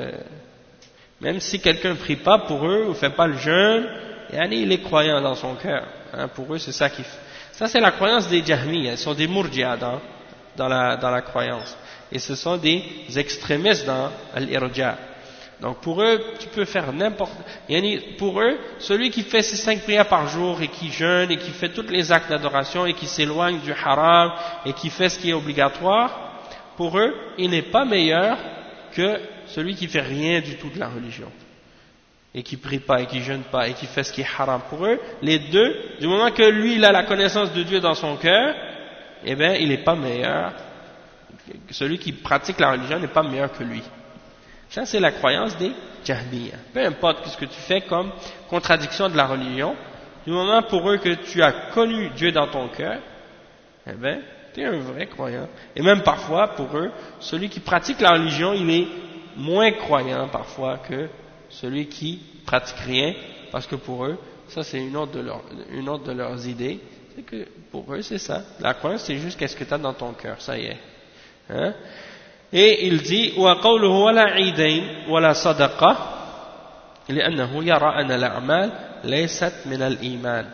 même si quelqu'un ne prie pas pour eux ou ne fait pas le jeûne, il est croyant dans son cœur. Pour eux c'est ça qui fait. Ça c'est la croyance des Jahmi, ils sont des Murji'a dans la croyance. Et ce sont des extrémistes dans l'Irja. Donc pour eux, tu peux faire n'importe... Pour eux, celui qui fait ses 5 prières par jour et qui jeûne et qui fait tous les actes d'adoration et qui s'éloigne du haram et qui fait ce qui est obligatoire, pour eux, il n'est pas meilleur que celui qui fait rien du tout de la religion. Et qui prie pas, et qui jeûne pas, et qui fait ce qui est haram. Pour eux, les deux, du moment que lui, il a la connaissance de Dieu dans son cœur, eh bien, il n'est pas meilleur. Celui qui pratique la religion n'est pas meilleur que lui. Ça, c'est la croyance des Jahmiyyah. Peu importe ce que tu fais comme contradiction de la religion, du moment pour eux que tu as connu Dieu dans ton cœur, eh bien, tu es un vrai croyant. Et même parfois, pour eux, celui qui pratique la religion, il est moins croyant parfois que celui qui pratique rien, parce que pour eux, ça c'est une autre de leurs idées, c'est que pour eux c'est ça. La croyance c'est juste qu'est-ce que tu as dans ton cœur, ça y est. Et il dit وَقَوْلُهُ وَلَا عِيدَيْنِ وَلَا صَدَقَةٍ لأنه يرى أن الأعمال ليست من الإيمان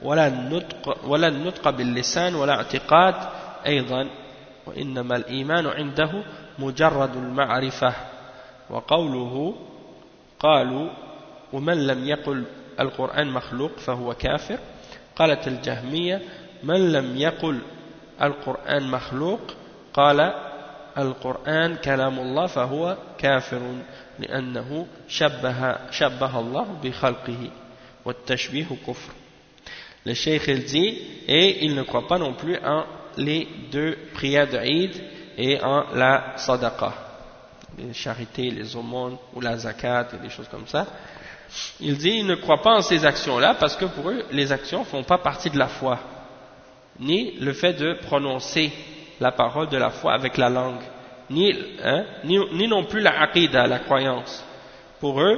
ولا النطق باللسان ولا اعتقاد أيضا وإنما الإيمان عنده مجرد المعرفة وقوله قالوا ومن لم يقل القرآن مخلوق فهو كافر قالت الجهمية من لم يقل القرآن مخلوق قال القرآن كلام الله فهو كافر لأنه شبه الله بخلقه والتشبيه كفر. Le cheikh il dit et il ne croit pas non plus en les 2 prières de Eid et en la sadaqa, les charités, les aumônes ou la zakat et des choses comme ça. Il dit il ne croit pas en ces actions-là parce que pour eux les actions ne font pas partie de la foi. ni le fait de prononcer la parole de la foi avec la langue, ni non plus la aqidah, la croyance. Pour eux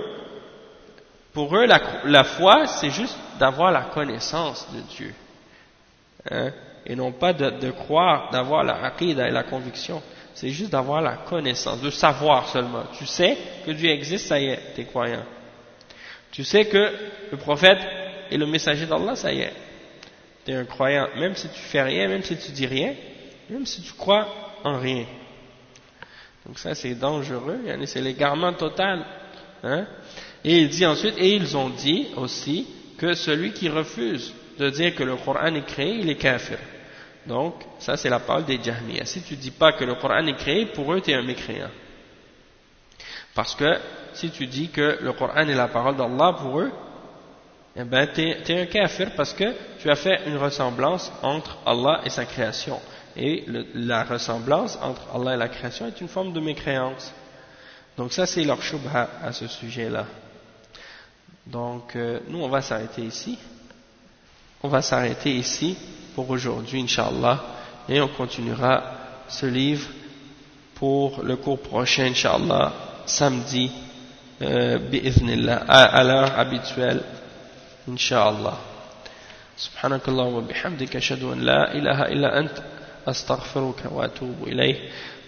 la foi, c'est juste d'avoir la connaissance de Dieu, et non pas de croire, d'avoir la aqidah et la conviction. C'est juste d'avoir la connaissance, de savoir seulement. Tu sais que Dieu existe, ça y est, t'es croyant. Tu sais que le prophète est le messager d'Allah, ça y est, t'es un croyant. Même si tu fais rien, même si tu dis rien, même si tu crois en rien. Donc ça c'est dangereux, c'est l'égarement total. Et il dit ensuite, et ils ont dit aussi que celui qui refuse de dire que le Coran est créé, il est kafir. Donc, ça c'est la parole des Jahmiyyah. Si tu dis pas que le Coran est créé, pour eux tu es un mécréant. Parce que si tu dis que le Coran est la parole d'Allah, pour eux, eh ben tu es un kafir parce que tu as fait une ressemblance entre Allah et sa création. Et la ressemblance entre Allah et la création est une forme de mécréance. Donc ça c'est leur shubha à ce sujet-là. Donc nous on va s'arrêter ici. On va s'arrêter ici pour aujourd'hui, Inch'Allah, et on continuera ce livre pour le cours prochain, Inch'Allah, samedi, bi'idhnillah, à l'heure habituelle, Inch'Allah. Subhanakallah wa bihamdika ashhadu an la ilaha illa ant astaghfiruka wa atubu ilayh.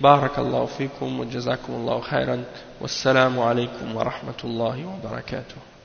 Barakallahu fikum wa jazakumullahu khairan. Wassalamu alaykum wa rahmatullahi wa barakatuh.